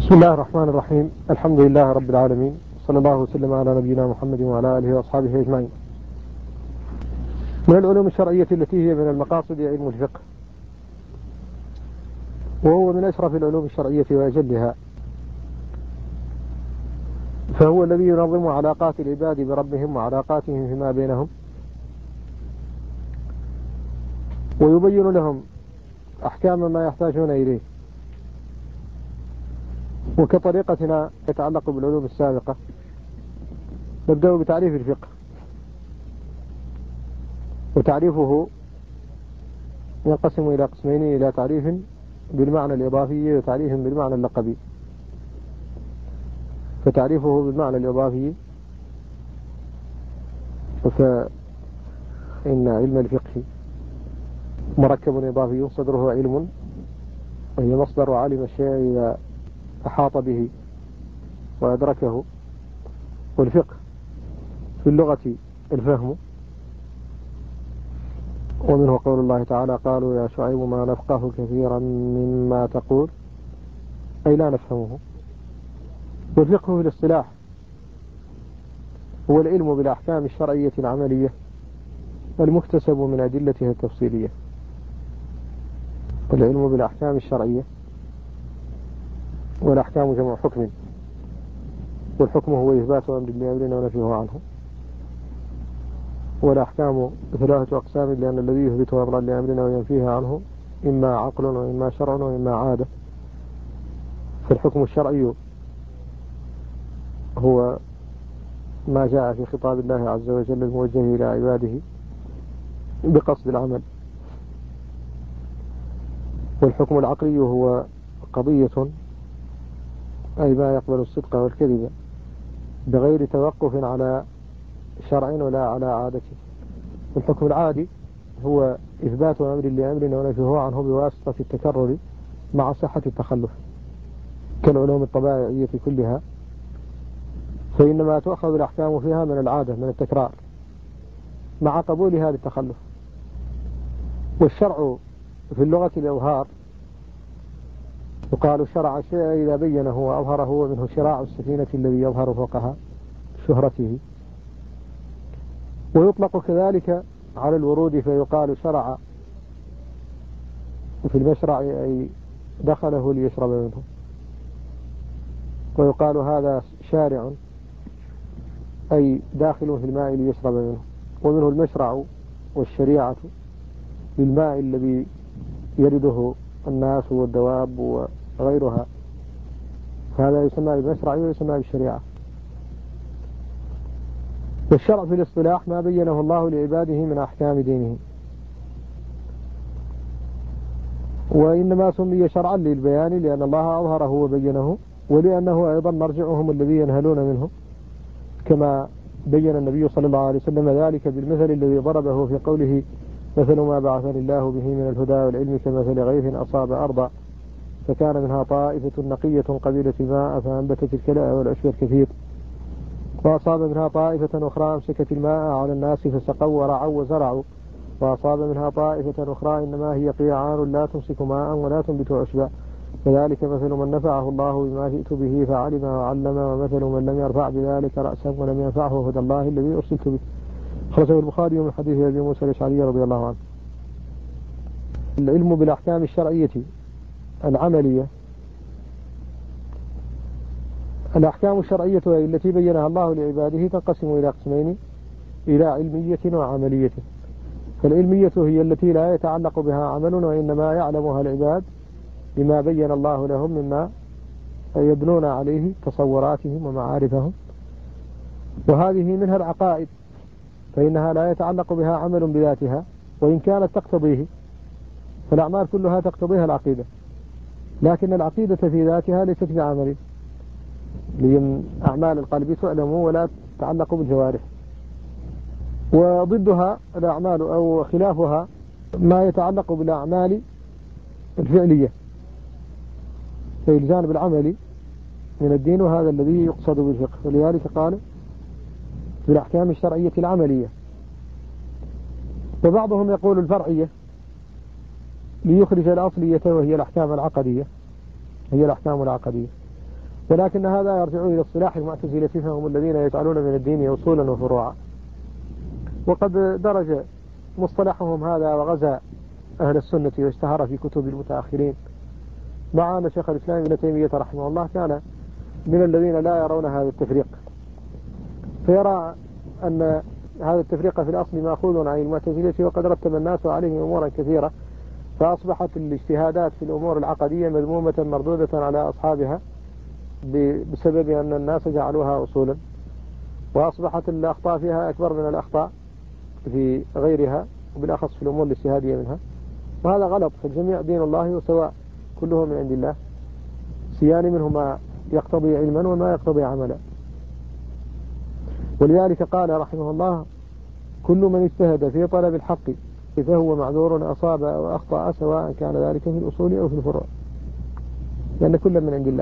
بسم الله الرحمن الرحيم. الحمد لله رب العالمين، صلى الله وسلم على نبينا محمد وعلى آله وأصحابه أجمعين. من العلوم الشرعية التي هي من المقاصد علم الفقه، وهو من أشرف العلوم الشرعية وأجلها، فهو الذي ينظم علاقات العباد بربهم وعلاقاتهم فيما بينهم، ويبين لهم أحكام ما يحتاجون إليه. وكطريقتنا يتعلق بالعلوم السابقة، نبدأ بتعريف الفقه، وتعريفه ينقسم إلى قسمين: إلى تعريف بالمعنى الإضافي وتعريف بالمعنى اللقبي. فتعريفه بالمعنى الإضافي: فإن علم الفقه مركب إضافي صدره علم، وهي مصدر علم الشيء إذا أحاط به وأدركه. والفقه في اللغة الفهم، ومنه قول الله تعالى: قالوا يا شعيب ما نفقه كثيرا مما تقول، أي لا نفهمه. والفقه في الاصطلاح هو العلم بالأحكام الشرعية العملية المكتسب من أدلتها التفصيلية. العلم بالأحكام الشرعية، والأحكام جمع حكم، والحكم هو إثبات أمر لأمرنا ونفيه عنه. والأحكام ثلاثة أقسام، لأن الذي يثبت أمرا لأمرنا وينفيه عنه إما عقل وإما شرع وإما عادة. فالحكم الشرعي هو ما جاء في خطاب الله عز وجل الموجه إلى عباده بقصد العمل. والحكم العقلي هو قضية، أي ما يقبل الصدق والكذب بغير توقف على شرع ولا على عادة. والحكم العادي هو إثبات أمر لأمر ونفيه عنه بواسطة التكرر مع صحة التخلف، كالعلوم الطبيعية كلها، فإنما تؤخذ الأحكام فيها من العادة، من التكرار، مع قبولها للتخلف. والشرع في اللغة الإظهار، يقال شرع الشيء إذا بينه وأظهره، ومنه شراع السفينة الذي يظهر فوقها شهرته. ويطلق كذلك على الورود، فيقال شرع في المشرع، أي دخله ليشرب منه. ويقال هذا شارع، أي داخل في الماء ليشرب منه. ومنه المشرع والشريعة للماء الذي يرده الناس والدواب وغيرها، هذا يسمى بالمشرع ويسمى بالشريعة. والشرع في الاصطلاح ما بينه الله لعباده من أحكام دينه، وإنما سمي شرعا للبيان لأن الله أظهره وبينه، ولأنه أيضا مرجعهم الذي ينهلون منه، كما بين النبي صلى الله عليه وسلم ذلك بالمثل الذي ضربه في قوله: مثل ما بعثني الله به من الهدى والعلم كمثل غيث أصاب أرضا فكان منها طائفة نقية قبيلة الماء فأنبتت الكلاء والعشب الكثير، وأصاب منها طائفة أخرى أمسكت الماء على الناس فسقوا ورعوا وزرعوا، وأصاب منها طائفة أخرى إنما هي قيعان لا تمسك ماء ولا تنبت عشبا، فذلك مثل من نفعه الله بما جئت به فعلم وعلم، ومثل من لم يرفع بذلك رأسا ولم ينفعه هدى الله الذي أرسلت به. خرجه البخاري من حديث أبي موسى الأشعري رضي الله عنه. العلم بالأحكام الشرعية العملية، الأحكام الشرعية التي بينها الله لعباده تنقسم إلى قسمين: إلى علمية وعملية. فالعلمية هي التي لا يتعلق بها عمل، وإنما يعلمها العباد بما بين الله لهم مما يبنون عليه تصوراتهم ومعارفهم. وهذه منها العقائد، فإنها لا يتعلق بها عمل بذاتها، وإن كانت تقتضيه، فالأعمال كلها تقتضيها العقيدة، لكن العقيدة في ذاتها ليست بعمل، لأن أعمال القلب تعلم ولا تتعلق بالجوارح. وضدها الأعمال أو خلافها ما يتعلق بالأعمال الفعلية، في الجانب العملي من الدين، وهذا الذي يقصد بالفقه. ولذلك قال بالأحكام الشرعية العملية. وبعضهم يقول الفرعية ليخرج الأصلية، وهي الأحكام العقدية، هي الأحكام العقدية. ولكن هذا يرجع إلى اصطلاح المعتزلة، فهم الذين يجعلون من الدين أصولا وفروعا. وقد درج مصطلحهم هذا وغزا أهل السنة واشتهر في كتب المتأخرين، مع أن شيخ الإسلام ابن تيمية رحمه الله كان من الذين لا يرون هذا التفريق، فيرى أن هذا التفريق في الأصل مأخوذ عن المعتزلة، وقد رتب الناس عليهم أمورا كثيرة، فأصبحت الاجتهادات في الأمور العقدية مذمومة مردودة على أصحابها بسبب أن الناس جعلوها أصولا، وأصبحت الأخطاء فيها أكبر من الأخطاء في غيرها، وبالأخص في الأمور الاجتهادية منها، وهذا غلط. فالجميع دين الله وسواء، كله من عند الله، سيان منه ما يقتضي علما وما يقتضي عملا. ولذلك قال رحمه الله: كل من اجتهد في طلب الحق فهو معذور، أصاب أو أخطأ، سواء كان ذلك في الأصول أو في الفروع، لأن كل من عند الله.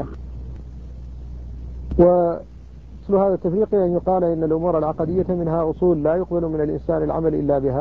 ومثل هذا التفريق أن يقال إن الأمور العقدية منها أصول لا يقبل من الإنسان العمل إلا بها،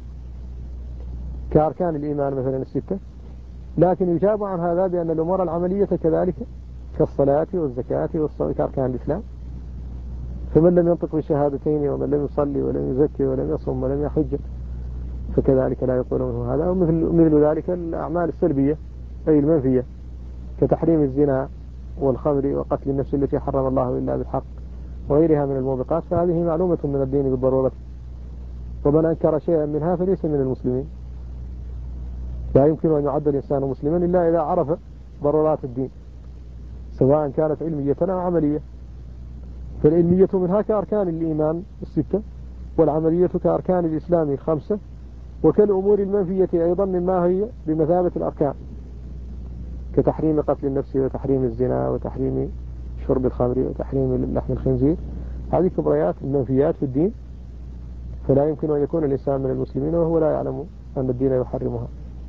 كأركان الإيمان مثلا الستة، لكن يجاب عن هذا بأن الأمور العملية كذلك، كالصلاة والزكاة والصوم كأركان الإسلام، فمن لم ينطق بالشهادتين ومن لم يصلي ولم يزكي ولم يصم ولم يحج فكذلك لا يقول منه هذا. ومثل ذلك الأعمال السلبية أي المنفية، كتحريم الزنا والخمر وقتل النفس التي حرم الله إلا بالحق وغيرها من الموبقات، فهذه معلومة من الدين بالضرورة، ومن أنكر شيئا منها فليس من المسلمين. لا يمكن أن يعد الإنسان مسلما إلا إذا عرف ضرورات الدين، سواء كانت علمية أو عملية. فالعلمية منها كأركان الإيمان الستة، والعملية كأركان الإسلام الخمسة، وكالأمور المنفية أيضا مما هي بمثابة الأركان، كتحريم قتل النفس وتحريم الزنا وتحريم شرب الخمر وتحريم لحم الخنزير. هذه كبريات المنفيات في الدين، فلا يمكن أن يكون الإنسان من المسلمين وهو لا يعلم أن الدين يحرمها.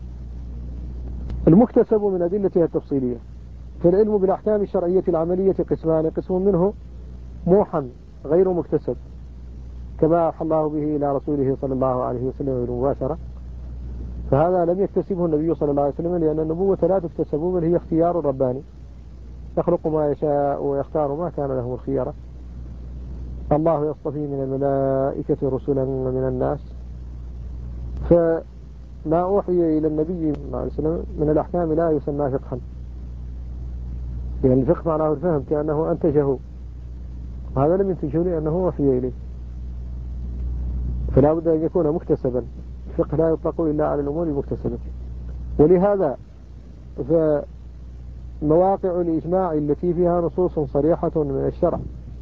المكتسب من أدلتها التفصيلية. فالعلم بالأحكام الشرعية العملية قسمان: قسم منه موحى غير مكتسب، كما أوحى الله به إلى رسوله صلى الله عليه وسلم بالمباشرة، فهذا لم يكتسبه النبي صلى الله عليه وسلم، لأن النبوة لا تكتسب بل هي اختيار رباني، يخلق ما يشاء ويختار ما كان له الخيرة. الله يصطفي من الملائكة رسلا ومن الناس. فما أوحي إلى النبي صلى الله عليه وسلم من الأحكام لا يسمى فقها، يعني الفقه معناه الفهم، كأنه أنتجه، هذا لم ينتجه لأنه أوحي إليه، فلا بد أن يكون مكتسبا. الفقه لا يطلق إلا على الأمور المكتسبة. ولهذا فمواقع الإجماع التي فيها نصوص صريحة من الشرع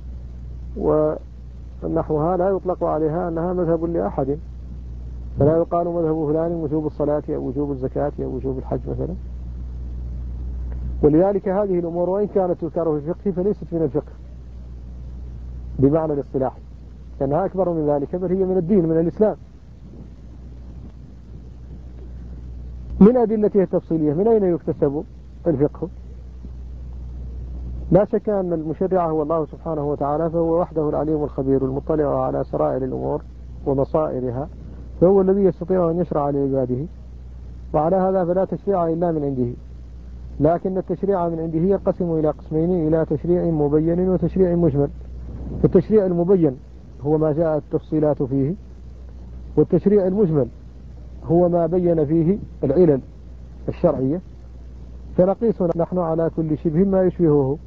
ونحوها لا يطلق عليها أنها مذهب لأحد، فلا يقال مذهب فلان وجوب الصلاة أو وجوب الزكاة أو وجوب الحج مثلا. ولذلك هذه الأمور وإن كانت تذكر في الفقه فليست من الفقه بمعنى الاصطلاح، لأنها أكبر من ذلك، بل هي من الدين، من الإسلام. من أدلته التفصيلية: من أين يكتسب الفقه؟ لا شك أن المشرع هو الله سبحانه وتعالى، فهو وحده العليم الخبير المطلع على سرائر الأمور ومصائرها، فهو الذي يستطيع أن يشرع لعباده، وعلى هذا فلا تشريع إلا من عنده. لكن التشريع من عنده ينقسم إلى قسمين: إلى تشريع مبين وتشريع مجمل. التشريع المبين هو ما جاءت التفصيلات فيه، والتشريع المجمل هو ما بين فيه العلل الشرعية، فنقيس نحن على كل شبه ما يشبهه،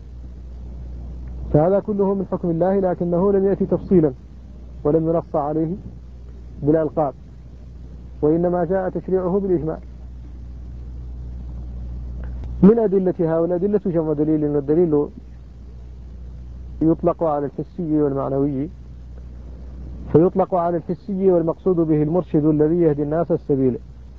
فهذا كله من حكم الله، لكنه لم يأتي تفصيلا ولم ينص عليه بالألقاب، وإنما جاء تشريعه بالإجماع. من أدلتها، والأدلة جمع دليل، إن الدليل يطلق على الحسي والمعنوي، فيطلق على الحسي والمقصود به المرشد الذي يهدي الناس السبيل.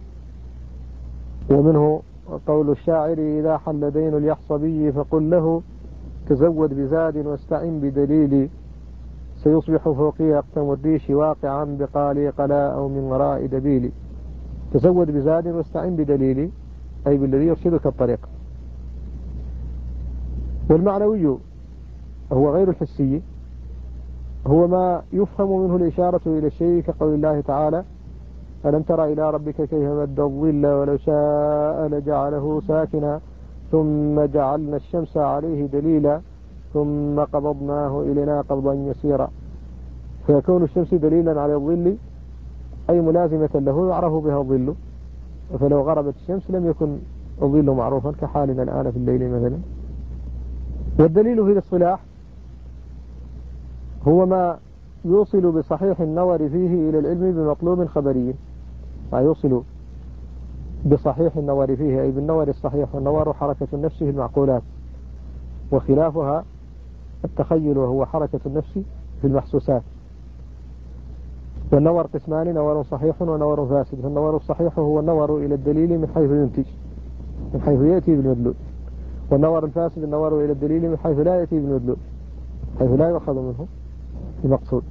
ومنه قول الشاعر: إذا حل دين اليحصبي فقل له تزود بزاد واستعن بدليل، سيصبح فوقي أقسم الريش واقعا بقالي قلاء أو من وراء دبيلي. تزود بزاد واستعن بدليل أي بالذي يرشدك الطريق. والمعنوي هو غير الحسي، هو ما يفهم منه الإشارة إلى الشيء، كقول الله تعالى: ألم تر إلى ربك كيف مد الظل ولو شاء لجعله ساكنا ثم جعلنا الشمس عليه دليلا ثم قبضناه إلينا قبضا يسيرا. فيكون الشمس دليلا على الظل أي ملازمة له يعرف بها الظل، فلو غربت الشمس لم يكن الظل معروفا كحالنا الآن في الليل مثلا. والدليل في الاصطلاح هو ما يوصل بصحيح النظر فيه إلى العلم بمطلوب خبري، ما يوصل بصحيح النظر فيه أي بالنظر الصحيح، والنظر حركة النفس في المعقولات، وخلافها التخيل وهو حركة النفس في المحسوسات. والنظر قسمان: نظر صحيح ونظر فاسد. فالنظر الصحيح هو النظر إلى الدليل من حيث ينتج، من حيث يأتي بالمدلول. والنظر الفاسد النظر إلى الدليل من حيث لا يأتي بالمدلول، حيث لا يؤخذ منه المقصود.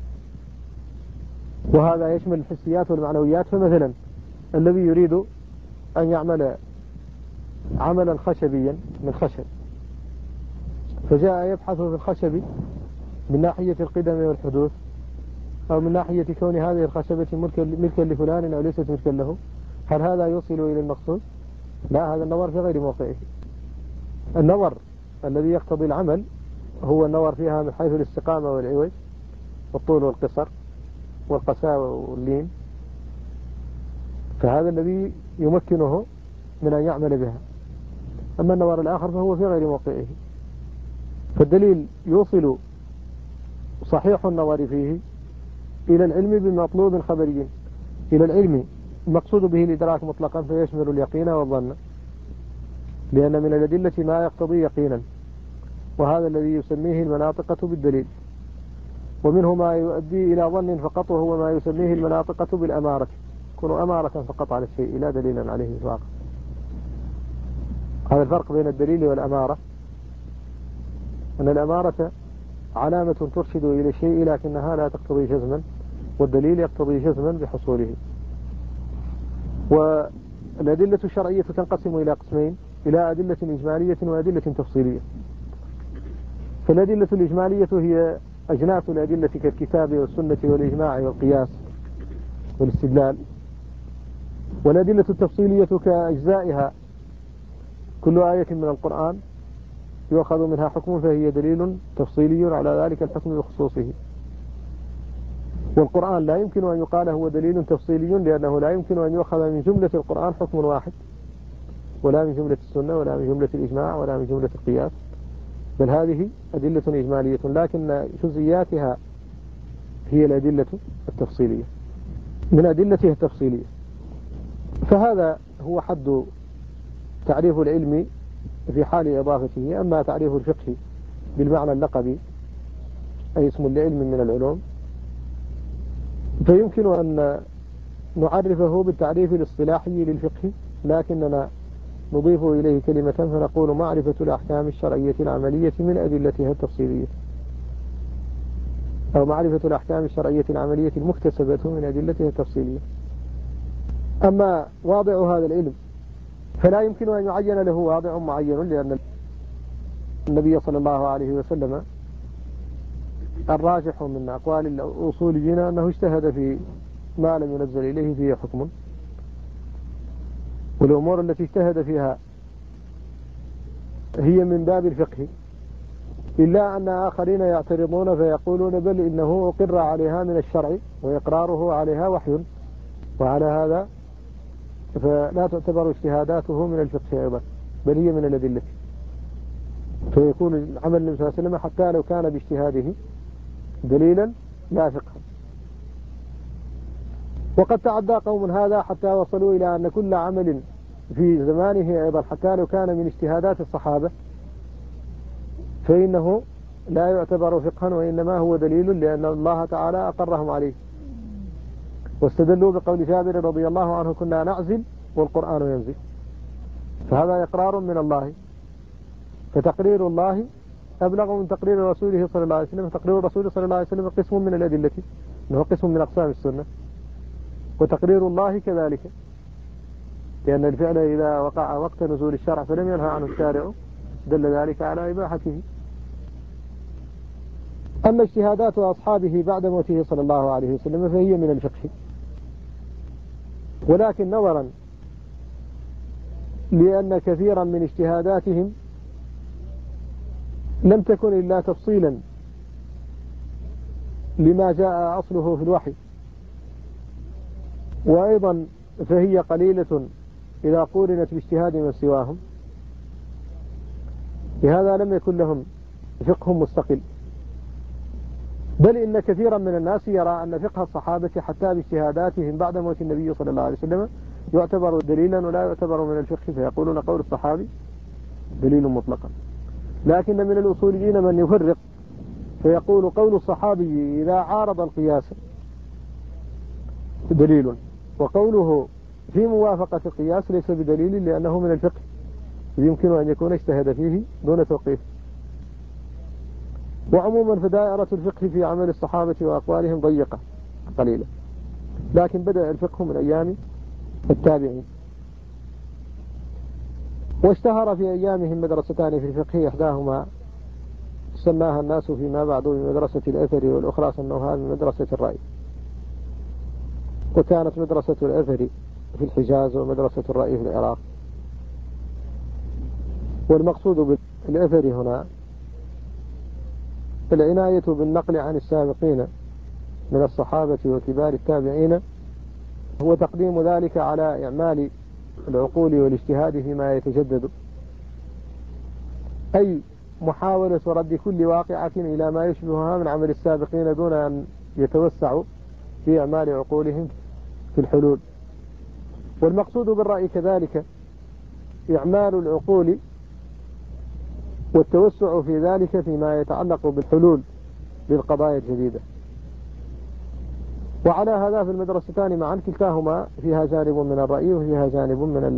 وهذا يشمل الحسيات والمعنويات. فمثلا الذي يريد أن يعمل عملا خشبيا من خشب، فجاء يبحث في الخشب من ناحية القدم والحدوث، أو من ناحية كون هذه الخشبة ملكا لفلان أو ليست ملكا له، هل هذا يوصل إلى المقصود؟ لا، هذا النظر في غير موقعه. النظر الذي يقتضي العمل هو النظر فيها من حيث الاستقامة والعوج والطول والقصر والقساوة واللين، فهذا الذي يمكنه من أن يعمل بها. أما النظر الآخر فهو في غير موقعه. فالدليل يوصل صحيح النظر فيه إلى العلم بمطلوب خبري. إلى العلم المقصود به الإدراك مطلقا، فيشمل اليقين والظن، لأن من الأدلة ما يقتضي يقينا، وهذا الذي يسميه المناطقة بالدليل. ومنه ما يؤدي إلى ظن فقط، وهو ما يسميه المناطقة بالأمارة، يكون أمارة فقط على الشيء لا دليلا عليه في الواقع. هذا الفرق بين الدليل والأمارة، أن الأمارة علامة ترشد إلى الشيء لكنها لا تقتضي جزما، والدليل يقتضي جزما بحصوله. والأدلة الشرعية تنقسم إلى قسمين: إلى أدلة إجمالية وأدلة تفصيلية. فالأدلة الإجمالية هي أجناس الأدلة كالكتاب والسنة والإجماع والقياس والاستدلال. والأدلة التفصيلية كأجزائها: كل آية من القرآن يؤخذ منها حكم فهي دليل تفصيلي على ذلك الحكم بخصوصه. والقرآن لا يمكن أن يقال هو دليل تفصيلي، لأنه لا يمكن أن يؤخذ من جملة القرآن حكم واحد، ولا من جملة السنة، ولا من جملة الإجماع، ولا من جملة القياس، بل هذه أدلة إجمالية، لكن جزئياتها هي الأدلة التفصيلية من أدلته التفصيلية. فهذا هو حد تعريف العلم في حال إضافته. أما تعريف الفقه بالمعنى اللقبي أي اسم لعلم من العلوم، فيمكن أن نعرفه بالتعريف الاصطلاحي للفقه، لكننا نضيف إليه كلمة فنقول معرفة الأحكام الشرعية العملية من أدلتها التفصيلية، أو معرفة الأحكام الشرعية العملية المكتسبة من أدلتها التفصيلية. أما واضع هذا العلم فلا يمكن أن يعين له واضع معين، لأن النبي صلى الله عليه وسلم الراجح من أقوال الأصوليين أنه اجتهد في ما لم ينزل إليه فيه حكم، والأمور التي اجتهد فيها هي من باب الفقه، إلا أن آخرين يعترضون فيقولون بل إنه أقر عليها من الشرع وإقراره عليها وحي، وعلى هذا فلا تعتبر اجتهاداته من الفقه أيضا، بل هي من الأدلة. فيكون عمل النبي صلى الله عليه وسلم حتى لو كان باجتهاده دليلا لا فقها. وقد تعدى قوم هذا حتى وصلوا إلى أن كل عمل في زمانه أيضا حتى لو كان من اجتهادات الصحابة فإنه لا يعتبر فقها، وإنما هو دليل لأن الله تعالى أقرهم عليه. واستدلوا بقول جابر رضي الله عنه: كنا نعزل والقرآن ينزل. فهذا إقرار من الله، فتقرير الله أبلغ من تقرير رسوله صلى الله عليه وسلم. تقرير الرسول صلى الله عليه وسلم قسم من الأدلة، إنه قسم من أقسام السنة، وتقرير الله كذلك، لأن الفعل إذا وقع وقت نزول الشرع فلم ينهى عنه الشارع دل ذلك على إباحته. أما اجتهادات أصحابه بعد موته صلى الله عليه وسلم فهي من الفقه، ولكن نظرا لأن كثيرا من اجتهاداتهم لم تكن إلا تفصيلا لما جاء أصله في الوحي، وأيضا فهي قليلة إذا قورنت باجتهاد من سواهم، لهذا لم يكن لهم فقه مستقل. بل إن كثيرا من الناس يرى أن فقه الصحابة حتى باجتهاداتهم بعد موت النبي صلى الله عليه وسلم يعتبر دليلا ولا يعتبر من الفقه، فيقولون قول الصحابي دليل مطلقا. لكن من الأصوليين من يفرق فيقول قول الصحابي إذا عارض القياس دليل، وقوله في موافقة القياس ليس بدليل لأنه من الفقه يمكن أن يكون اجتهد فيه دون توقيف. وعموما فدائرة الفقه في عمل الصحابة وأقوالهم ضيقة قليلة، لكن بدأ الفقه من أيام التابعين، واشتهر في أيامهم مدرستان في الفقه، إحداهما سماها الناس فيما بعد بمدرسة الأثر، والأخرى سموها بمدرسة الرأي. وكانت مدرسة الأثر في الحجاز ومدرسة الرأي في العراق. والمقصود بالأثر هنا العناية بالنقل عن السابقين من الصحابة وكبار التابعين، هو تقديم ذلك على إعمال العقول والاجتهاد فيما يتجدد، أي محاولة رد كل واقعة إلى ما يشبهها من عمل السابقين دون أن يتوسعوا في إعمال عقولهم في الحلول. والمقصود بالرأي كذلك إعمال العقول والتوسع في ذلك فيما يتعلق بالحلول للقضايا الجديدة. وعلى هذا في المدرستان معا كلتاهما فيها جانب من الرأي وفيها جانب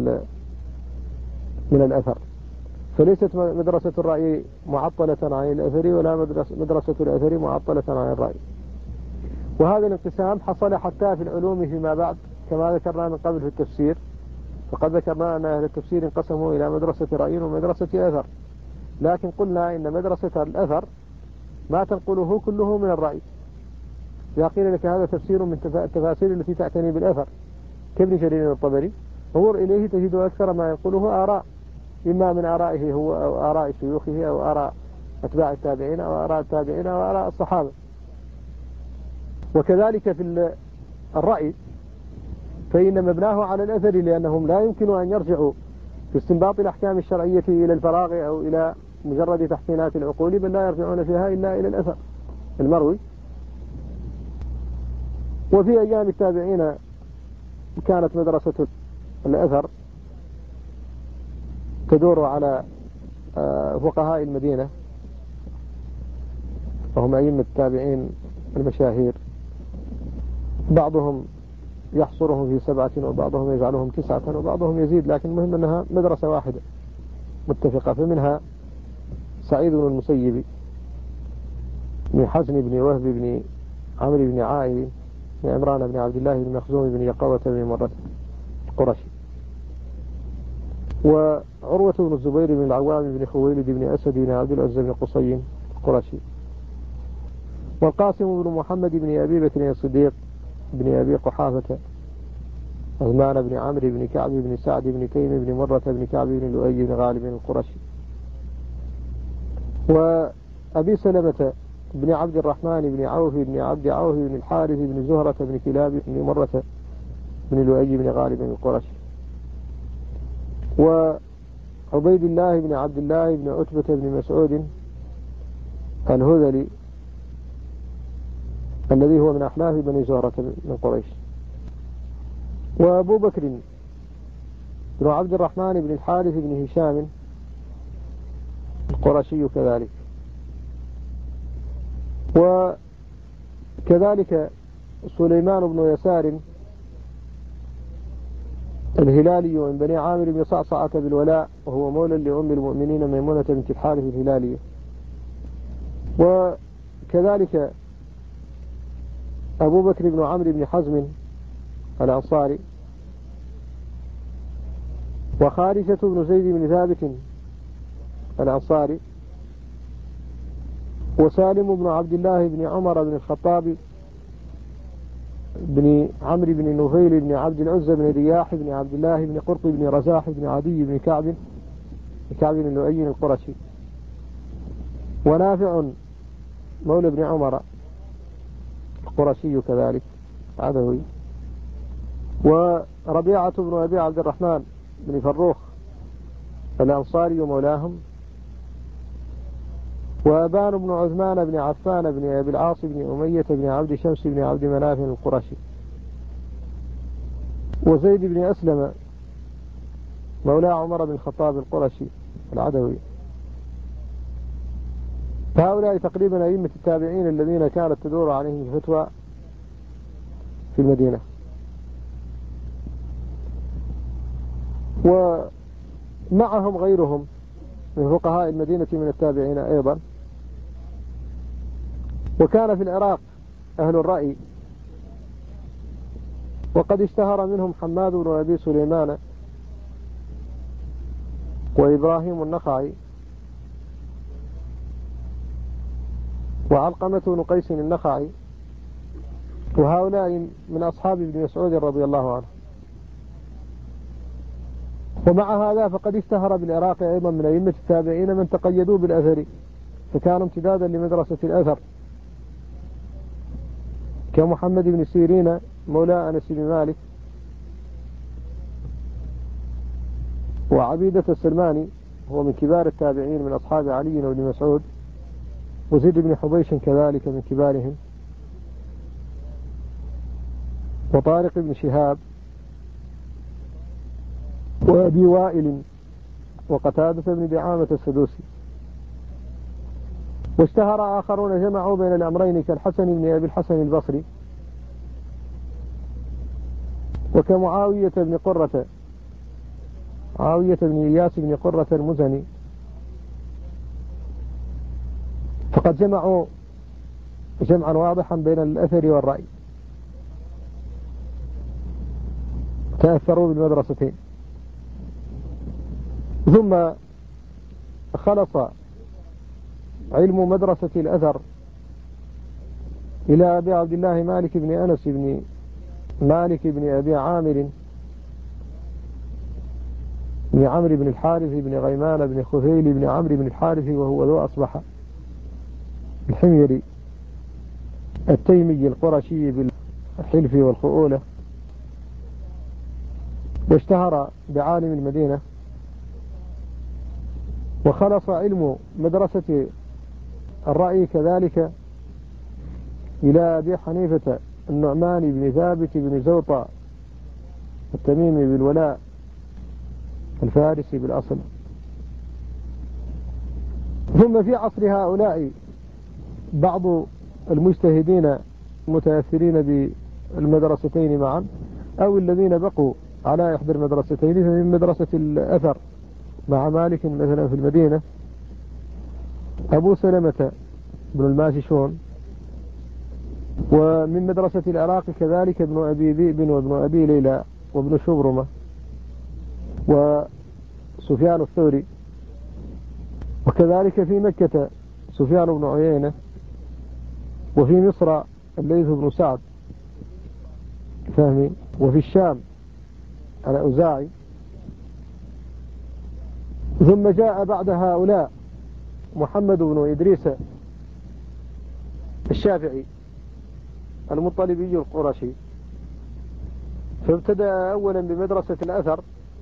من الأثر، فليست مدرسة الرأي معطلة عن الأثر ولا مدرسة الأثر معطلة عن الرأي. وهذا الانقسام حصل حتى في العلوم فيما بعد، كما ذكرنا من قبل في التفسير، فقد ذكرنا أن أهل التفسير انقسموا إلى مدرسة رأي ومدرسة أثر، لكن قلنا إن مدرسة الأثر ما تنقله كله من الرأي. إذا قيل لك هذا تفسير من التفاسير التي تعتني بالأثر كابن جرير الطبري، انظر إليه تجد أكثر ما ينقله آراء، إما من آرائه هو أو آراء شيوخه أو آراء أتباع التابعين أو آراء التابعين أو آراء الصحابة. وكذلك في الرأي فإن مبناه على الأثر، لأنهم لا يمكن أن يرجعوا في استنباط الأحكام الشرعية إلى الفراغ أو إلى مجرد تحسينات العقول، بل لا يرجعون فيها إلا إلى الأثر المروي. وفي أيام التابعين كانت مدرسة الأثر تدور على فقهاء المدينة، وهم أئمة التابعين المشاهير، بعضهم يحصرهم في 7 وبعضهم يجعلهم 9 وبعضهم يزيد، لكن المهم أنها مدرسة واحدة متفقة. فمنها سعيد بن المسيب بن حزن بن وهب بن عمرو بن عائل بن عمران بن عبد الله بن مخزوم بن يقظة بن مرة القرشي، وعروة بن الزبير بن العوام بن خويلد بن أسد بن عبد العزة بن قصي القرشي، والقاسم بن محمد بن أبي بكر الصديق بن أبي قحافة عثمان بن عمرو بن كعب بن سعد بن تيم بن مرة بن كعب بن لؤي بن غالب القرشي، وأبي سلمة بن عبد الرحمن بن عوف بن عبد عوف بن الحارث بن زهرة بن كلاب بن مرة بن لؤي بن غالب القرشي، وعبيد الله بن عبد الله بن عتبة بن مسعود الهذلي الذي هو من أحلاف بني زهرة من قريش، وأبو بكر بن عبد الرحمن بن الحارث بن هشام القرشي كذلك، وكذلك سليمان بن يسار الهلالي من بني عامر بن صعصعة بالولاء، وهو مولى لأم المؤمنين ميمونة بنت الحارث الهلالية، وكذلك أبو بكر بن عمرو بن حزم الأنصاري، وخارجة بن زيد بن ثابت الأنصاري، وسالم بن عبد الله بن عمر بن الخطاب بن عمرو بن نفيل بن عبد العزى بن رياح بن عبد الله بن قرط بن رزاح بن عدي بن كعب بن لؤي القرشي. ونافع مولى بن عمر القرشي كذلك عدوي. وربيعة بن أبي عبد الرحمن بن فروخ الأنصاري مولاهم. وأبان بن عثمان بن عفان بن أبي العاص بن أمية بن عبد شمس بن عبد مناف القرشي. وزيد بن أسلم مولى عمر بن الخطاب القرشي العدوي. فهؤلاء تقريبا أئمة التابعين الذين كانت تدور عليهم الفتوى في المدينة. ومعهم غيرهم من فقهاء المدينة من التابعين أيضا. وكان في العراق أهل الرأي، وقد اشتهر منهم حماد بن أبي سليمان وإبراهيم النخعي وعلقمة بن قيس النخعي، وهؤلاء من أصحاب ابن مسعود رضي الله عنه. ومع هذا فقد اشتهر بالعراق أيضا من أئمة التابعين من تقيدوا بالأثر، فكانوا امتدادا لمدرسة الأثر، كمحمد بن سيرين مولى أنس بن مالك، وعبيدة السلماني هو من كبار التابعين من أصحاب علي وابن مسعود، وزيد بن حبيش كذلك من كبارهم، وطارق بن شهاب وأبي وائل وقتادة بن دعامة السدوسي. واشتهر آخرون جمعوا بين الأمرين كالحسن بن أبي الحسن البصري، وكمعاوية بن قرة، معاوية بن إياس بن قرة المزني، فقد جمعوا جمعا واضحا بين الأثر والرأي، تأثروا بالمدرستين. ثم خلص علم مدرسة الأثر إلى أبي عبد الله مالك بن أنس بن مالك بن أبي عامر بن عمرو بن الحارث بن غيمان بن خثيل بن عمرو بن الحارث، وهو ذو أصبح الحميري التيمي القرشي بالحلف والخؤولة، واشتهر بعالم المدينة. وخلص علم مدرسة الرأي كذلك إلى أبي حنيفة النعمان بن ثابت بن زوطة التميمي بالولاء الفارسي بالأصل. ثم في عصر هؤلاء بعض المجتهدين المتأثرين بالمدرستين معا، أو الذين بقوا على إحدى المدرستين، من مدرسة الأثر مع مالك مثلا في المدينة أبو سلمة بن الماجشون، ومن مدرسة العراق كذلك ابن أبي ذئب وابن أبي ليلى وابن شبرمة وسفيان الثوري، وكذلك في مكة سفيان بن عيينة، وفي مصر الليث بن سعد فهمي، وفي الشام الأوزاعي. ثم جاء بعد هؤلاء محمد بن إدريس الشافعي المطلبي القرشي، فابتدأ أولا بمدرسة الأثر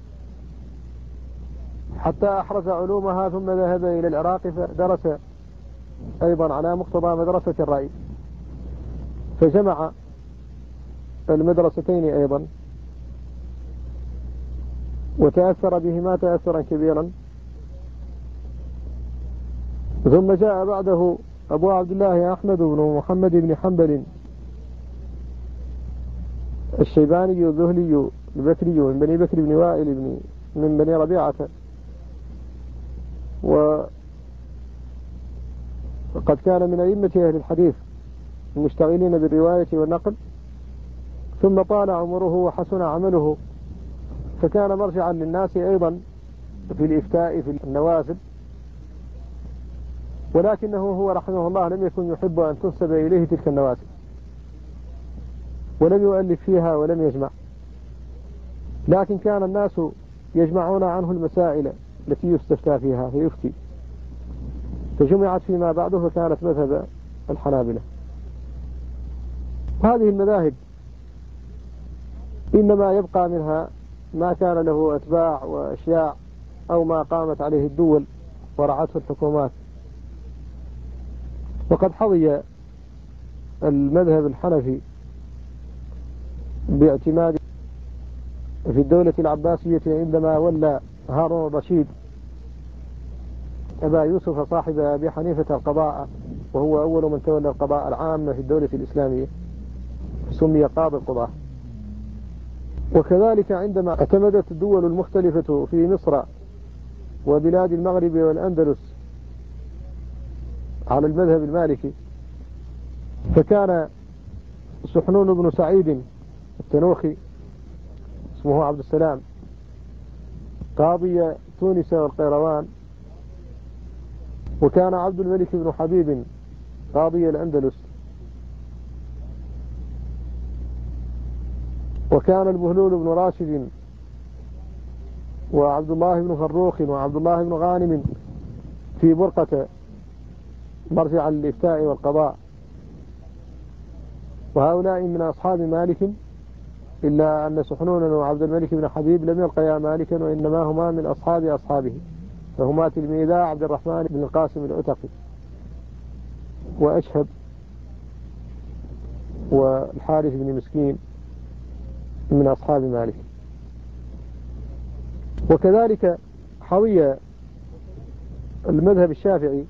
حتى أحرز علومها، ثم ذهب إلى العراق فدرس أيضا على مقتضى مدرسة الرأي، فجمع المدرستين أيضا وتأثر بهما تأثرا كبيرا. ثم جاء بعده أبو عبد الله أحمد بن محمد بن حنبل الشيباني الذهلي البكري من بني بكر بن وائل من بني ربيعة، وقد كان من أئمة أهل الحديث المشتغلين بالرواية والنقل. ثم طال عمره وحسن عمله، فكان مرجعا للناس أيضا في الإفتاء في النوازل، ولكنه هو رحمه الله لم يكن يحب أن تنسب إليه تلك النوازل، ولم يؤلف فيها ولم يجمع، لكن كان الناس يجمعون عنه المسائل التي يستفتى فيها فيفتي، فجمعت فيما بعده فكانت مذهب الحنابلة. هذه المذاهب إنما يبقى منها ما كان له أتباع وأشياع أو ما قامت عليه الدول ورعته الحكومات. وقد حظي المذهب الحنفي باعتماد في الدولة العباسية عندما ولى هارون الرشيد أبا يوسف صاحب أبي حنيفة القضاء، وهو أول من تولى القضاء العام في الدولة الإسلامية، سمي قاضي القضاة. وكذلك عندما اعتمدت الدول المختلفة في مصر وبلاد المغرب والأندلس على المذهب المالكي، فكان سحنون بن سعيد التنوخي اسمه عبد السلام قاضي تونس والقيروان، وكان عبد الملك بن حبيب قاضي الأندلس، وكان البهلول بن راشد وعبد الله بن فروخ وعبد الله بن غانم في برقة مرجع للإفتاء والقضاء، وهؤلاء من أصحاب مالك، إلا أن سحنون وعبد الملك بن حبيب لم يلقيا مالكا، وإنما هما من أصحابه، فهما تلميذا عبد الرحمن بن القاسم العتقي وأشهب والحارث بن مسكين من أصحاب مالك. وكذلك حوي المذهب الشافعي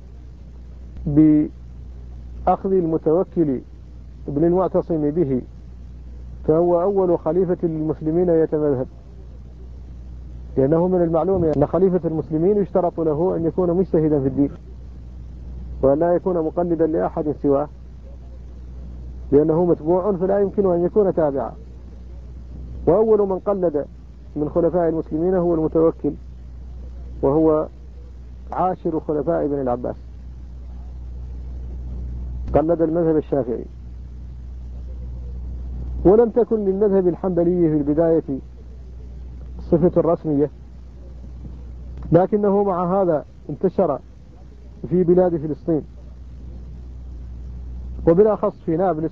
بأخذ المتوكل ابن المعتصم به، فهو أول خليفة للمسلمين يتمذهب، لأنه من المعلوم أن خليفة المسلمين يشترط له أن يكون مجتهدا في الدين وأن لا يكون مقلدا لأحد سواه، لأنه متبوع فلا يمكن أن يكون تابعا. وأول من قلد من خلفاء المسلمين هو المتوكل، وهو عاشر خلفاء بن العباس، قلد المذهب الشافعي. ولم تكن للمذهب الحنبلي في البداية صفة رسمية، لكنه مع هذا انتشر في بلاد فلسطين، وبالأخص في نابلس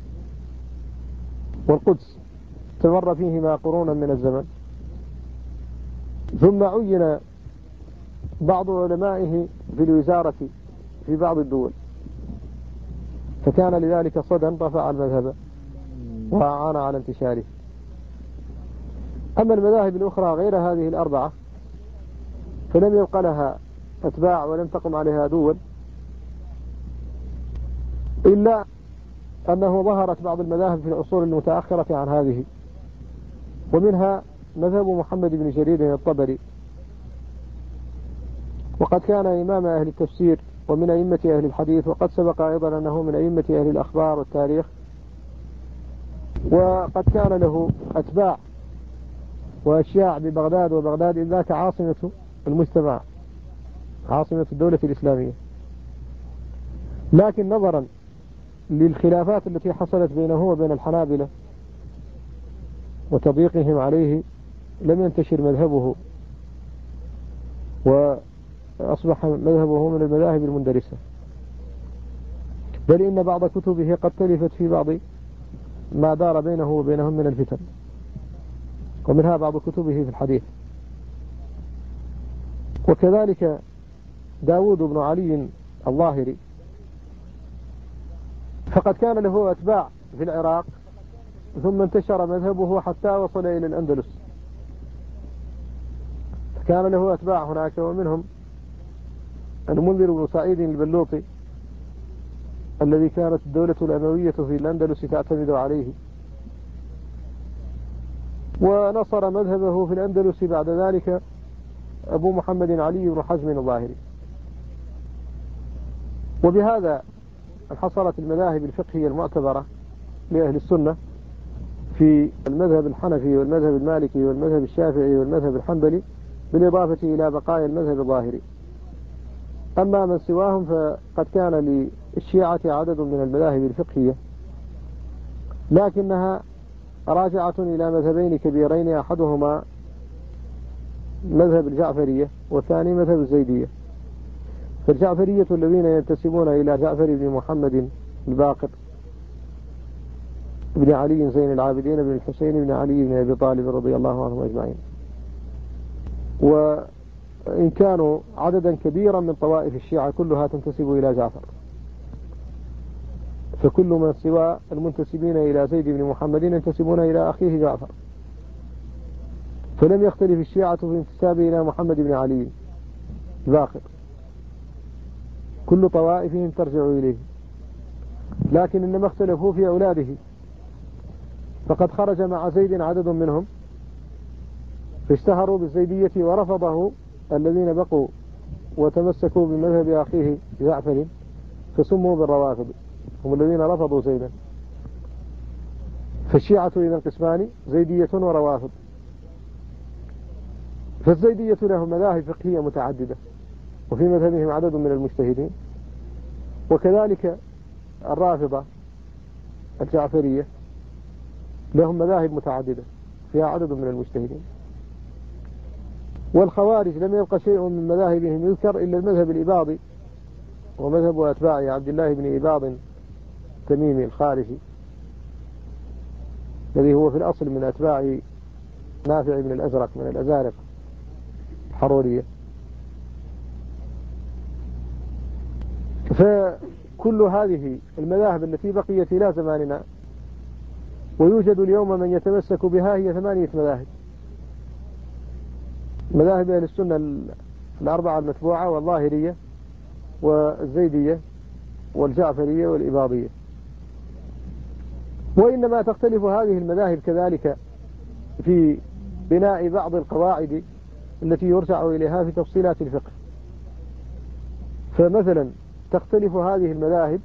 والقدس، استمر فيهما قرونا من الزمن. ثم عين بعض علمائه في الوزارة في بعض الدول، فكان لذلك صدى رفع المذهب وأعان على انتشاره. أما المذاهب الأخرى غير هذه الأربعة فلم يبق لها أتباع ولم تقم عليها دول، إلا أنه ظهرت بعض المذاهب في العصور المتأخرة عن هذه، ومنها مذهب محمد بن جرير الطبري، وقد كان إمام أهل التفسير ومن أئمة أهل الحديث، وقد سبق أيضا أنه من أئمة أهل الأخبار والتاريخ، وقد كان له أتباع وأشياع ببغداد، وبغداد إذ ذاك عاصمة المجتمع، عاصمة الدولة الإسلامية. لكن نظرا للخلافات التي حصلت بينه وبين الحنابلة وتضييقهم عليه لم ينتشر مذهبه، وأصبح مذهبه من المذاهب المندرسة، بل إن بعض كتبه قد تلفت في بعض ما دار بينه وبينهم من الفتن، ومنها بعض كتبه في الحديث. وكذلك داود بن علي الظاهري، فقد كان له أتباع في العراق، ثم انتشر مذهبه حتى وصل إلى الأندلس، كان له أتباع هناك، ومنهم المنذر بن سعيد البلوطي الذي كانت الدولة الأموية في الأندلس تعتمد عليه، ونصر مذهبه في الأندلس بعد ذلك أبو محمد علي بن حزم الظاهري. وبهذا انحصرت المذاهب الفقهية المعتبرة لأهل السنة في المذهب الحنفي والمذهب المالكي والمذهب الشافعي والمذهب الحنبلي، بالإضافة إلى بقايا المذهب الظاهري. أما من سواهم فقد كان للشيعة عدد من المذاهب الفقهية، لكنها راجعة إلى مذهبين كبيرين، أحدهما مذهب الجعفرية والثاني مذهب الزيدية. فالجعفرية الذين ينتسبون إلى جعفر بن محمد الباقر بن علي زين العابدين بن الحسين بن علي بن أبي طالب رضي الله عنهم أجمعين، وإن كانوا عددا كبيرا من طوائف الشيعة كلها تنتسب إلى جعفر، فكل من سوى المنتسبين إلى زيد بن محمد ينتسبون إلى أخيه جعفر، فلم يختلف الشيعة في انتسابه إلى محمد بن علي الباقر، كل طوائفهم ترجع إليه، لكن إنما اختلفوا في أولاده، فقد خرج مع زيد عدد منهم فاشتهروا بالزيدية ورفضه الذين بقوا وتمسكوا بمذهب أخيه جعفر فسموا بالروافض، هم الذين رفضوا زيدا. فالشيعة إذن قسمان، زيدية وروافض. فالزيدية لهم مذاهب فقهية متعددة، وفي مذهبهم عدد من المجتهدين، وكذلك الرافضة الجعفرية لهم مذاهب متعددة فيها عدد من المجتهدين. والخوارج لم يبقى شيء من مذاهبهم يذكر إلا المذهب الإباضي، ومذهب أتباع عبد الله بن إباض تميمي الخارجي الذي هو في الأصل من أتباع نافع بن الأزرق من الأزارق الحرورية. فكل هذه المذاهب التي بقيت إلى زماننا ويوجد اليوم من يتمسك بها هي 8 مذاهب، مذاهب أهل السنة الأربعة المتبوعة والظاهرية والزيدية والجعفرية والإباضية. وإنما تختلف هذه المذاهب كذلك في بناء بعض القواعد التي يرجع إليها في تفصيلات الفقه. فمثلا تختلف هذه المذاهب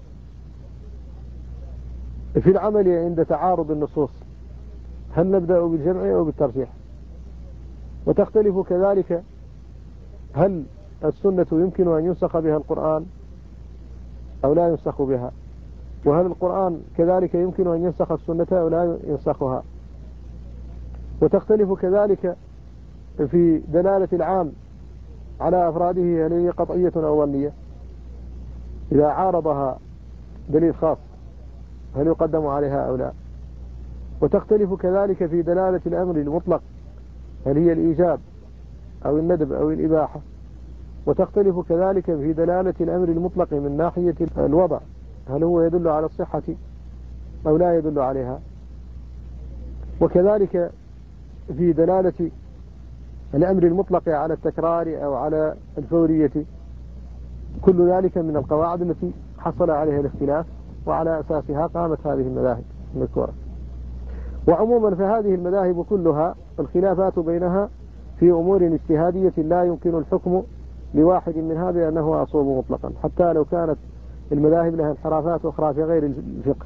في العمل عند تعارض النصوص، هل نبدأ بالجمع أو بالترجيح، وتختلف كذلك هل السنة يمكن أن ينسخ بها القرآن أو لا ينسخ بها، وهل القرآن كذلك يمكن أن ينسخ السنة أو لا ينسخها. وتختلف كذلك في دلالة العام على أفراده، هل هي قطعية أو ظنية، إذا عارضها دليل خاص هل يقدم عليها أو لا. وتختلف كذلك في دلالة الأمر المطلق، هل هي الإيجاب أو الندب أو الإباحة. وتختلف كذلك في دلالة الأمر المطلق من ناحية الوضع، هل هو يدل على الصحة أو لا يدل عليها. وكذلك في دلالة الأمر المطلق على التكرار أو على الفورية. كل ذلك من القواعد التي حصل عليها الاختلاف، وعلى أساسها قامت هذه المذاهب المذكورة. وعموما فهذه المذاهب كلها الخلافات بينها في أمور اجتهادية لا يمكن الحكم لواحد منها بأنه أصوب مطلقا، حتى لو كانت المذاهب لها انحرافات أخرى في غير الفقه.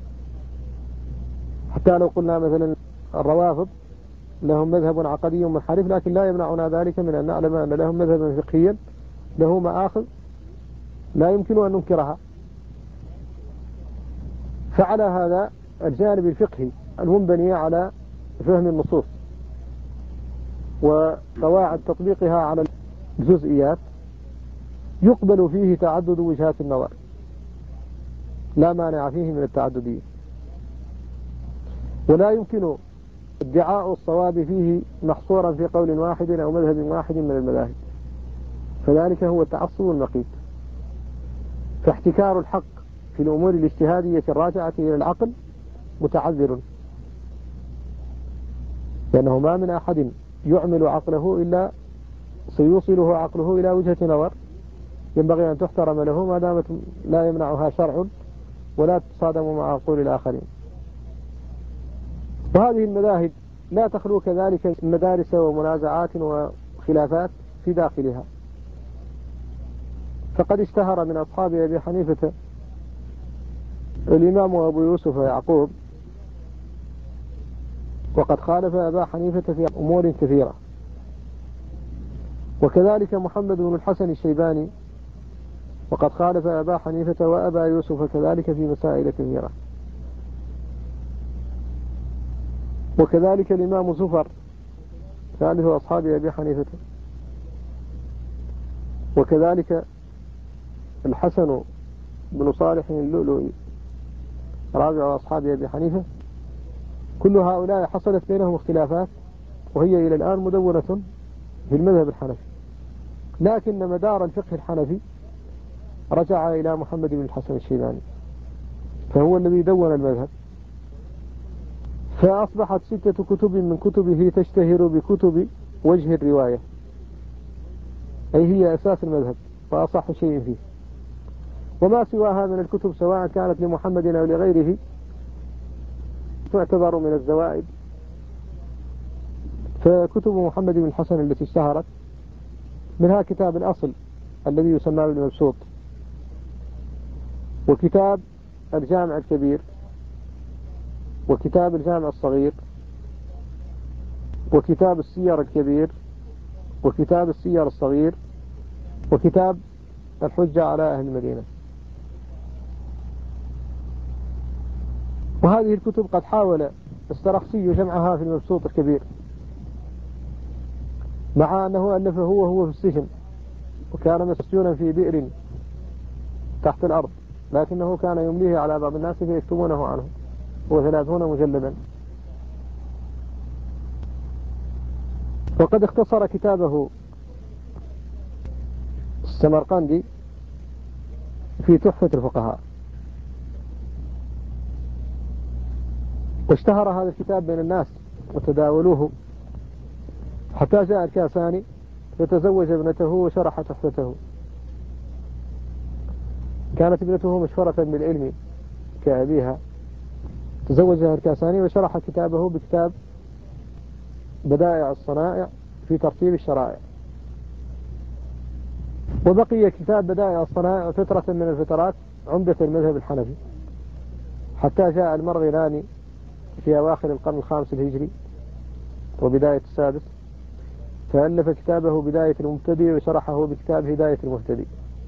حتى لو قلنا مثلا الروافض لهم مذهب عقدي منحرف، لكن لا يمنعنا ذلك من أن نعلم أن لهم مذهبا فقهيا له مآخذ لا يمكن أن ننكرها. فعلى هذا الجانب الفقهي المنبني على فهم النصوص وقواعد تطبيقها على الجزئيات يقبل فيه تعدد وجهات النظر، لا مانع فيه من التعددية، ولا يمكن ادعاء الصواب فيه محصورا في قول واحد أو مذهب واحد من المذاهب، فذلك هو التعصب المقيت. فاحتكار الحق في الأمور الاجتهادية الراجعة إلى العقل متعذر، لأنه ما من أحد يعمل عقله إلا سيوصله عقله إلى وجهة نظر ينبغي أن تحترم له، ما دامت لا يمنعها شرع ولا تصادم مع عقول الآخرين. وهذه المذاهب لا تخلو كذلك مدارس ومنازعات وخلافات في داخلها. فقد اشتهر من أصحاب أبي حنيفة الإمام أبو يوسف يعقوب، وقد خالف أبا حنيفة في أمور كثيرة، وكذلك محمد بن الحسن الشيباني وقد خالف أبا حنيفة وأبا يوسف كذلك في مسائل كثيرة. وكذلك الإمام زفر ثالث أصحاب أبي حنيفة، وكذلك الحسن بن صالح اللؤلؤي رابع أصحاب أبي حنيفة. كل هؤلاء حصلت بينهم اختلافات، وهي إلى الآن مدونة في المذهب الحنفي، لكن مدار الفقه الحنفي رجع إلى محمد بن الحسن الشيباني، فهو الذي دون المذهب. فأصبحت 6 كتب من كتبه تشتهر بكتب وجه الرواية، أي هي أساس المذهب وأصح شيء فيه. وما سواها من الكتب سواء كانت لمحمد أو لغيره تعتبر من الزوائد. فكتب محمد بن الحسن التي اشتهرت منها كتاب الأصل الذي يسمى بالمبسوط، وكتاب الجامع الكبير، وكتاب الجامع الصغير، وكتاب السير الكبير، وكتاب السير الصغير، وكتاب الحجة على أهل المدينة. وهذه الكتب قد حاول السرخسي جمعها في المبسوط الكبير، مع أنه ألفه وهو في السجن، وكان مسجونا في بئر تحت الأرض، لكنه كان يمليه على بعض الناس فيكتبونه عنه. هو 30 مجلدا. وقد اختصر كتابه السمرقندي في تحفة الفقهاء، واشتهر هذا الكتاب بين الناس وتداولوه، حتى جاء الكاساني فتزوج ابنته وشرح تحفته. كانت ابنته مشهورة بالعلم كأبيها، تزوجها الكاساني وشرح كتابه بكتاب بدائع الصنائع في ترتيب الشرائع. وبقي كتاب بدائع الصنائع فترة من الفترات عمدة المذهب الحنفي، حتى جاء المرغناني في أواخر القرن الخامس الهجري وبداية السادس، فألف كتابه بداية المبتدئ وشرحه بكتاب هداية المهتدي.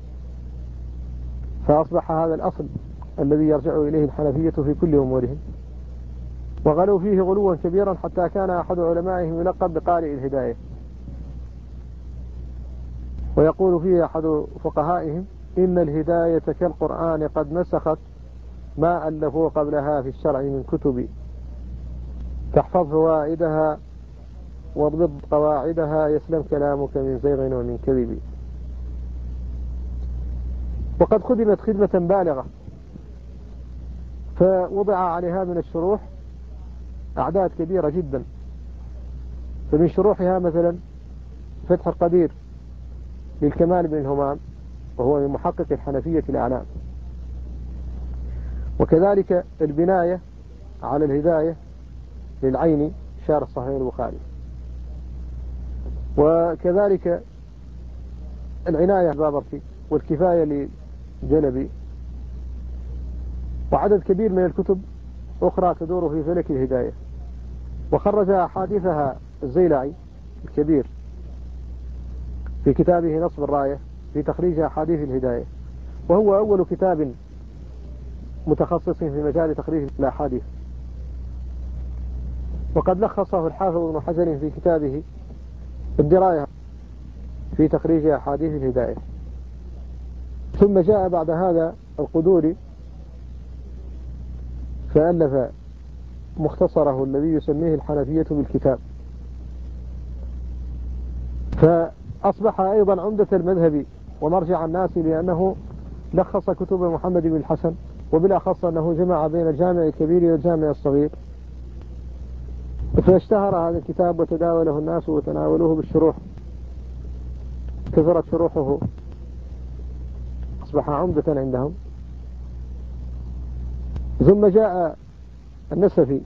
فأصبح هذا الأصل الذي يرجع إليه الحنفية في كل أمورهم، وغلوا فيه غلوا كبيرا حتى كان أحد علمائهم يلقب بقارئ الهداية، ويقول فيه أحد فقهائهم: إن الهداية كالقرآن قد نسخت ما ألفوا قبلها في الشرع من كتب، تحفظ فوائدها واضبط قواعدها يسلم كلامك من زيغ ومن كذب. وقد خدمت خدمة بالغة، فوضع عليها من الشروح أعداد كبيرة جدا. فمن شروحها مثلا فتح القدير للكمال بن الهمام، وهو من محقق الحنفية الأعلام، وكذلك البناية على الهداية للعيني شارح صحيح البخاري، وكذلك العناية البابركي، والكفاية لجلبي، وعدد كبير من الكتب أخرى تدور في فلك الهداية. وخرج أحاديثها الزيلعي الكبير في كتابه نصب الراية في تخريج أحاديث الهداية، وهو أول كتاب متخصص في مجال تخريج الأحاديث. وقد لخصه الحافظ ابن حجر في كتابه الدراية في تخريج أحاديث الهداية. ثم جاء بعد هذا القدوري فألف مختصره الذي يسميه الحنفية بالكتاب، فأصبح أيضا عمدة المذهب ومرجع الناس، لأنه لخص كتب محمد بن الحسن، وبالأخص أنه جمع بين الجامع الكبير والجامع الصغير، فاشتهر هذا الكتاب وتداوله الناس وتناولوه بالشروح، كثرت شروحه، أصبح عمدة عندهم. ثم جاء النسفي،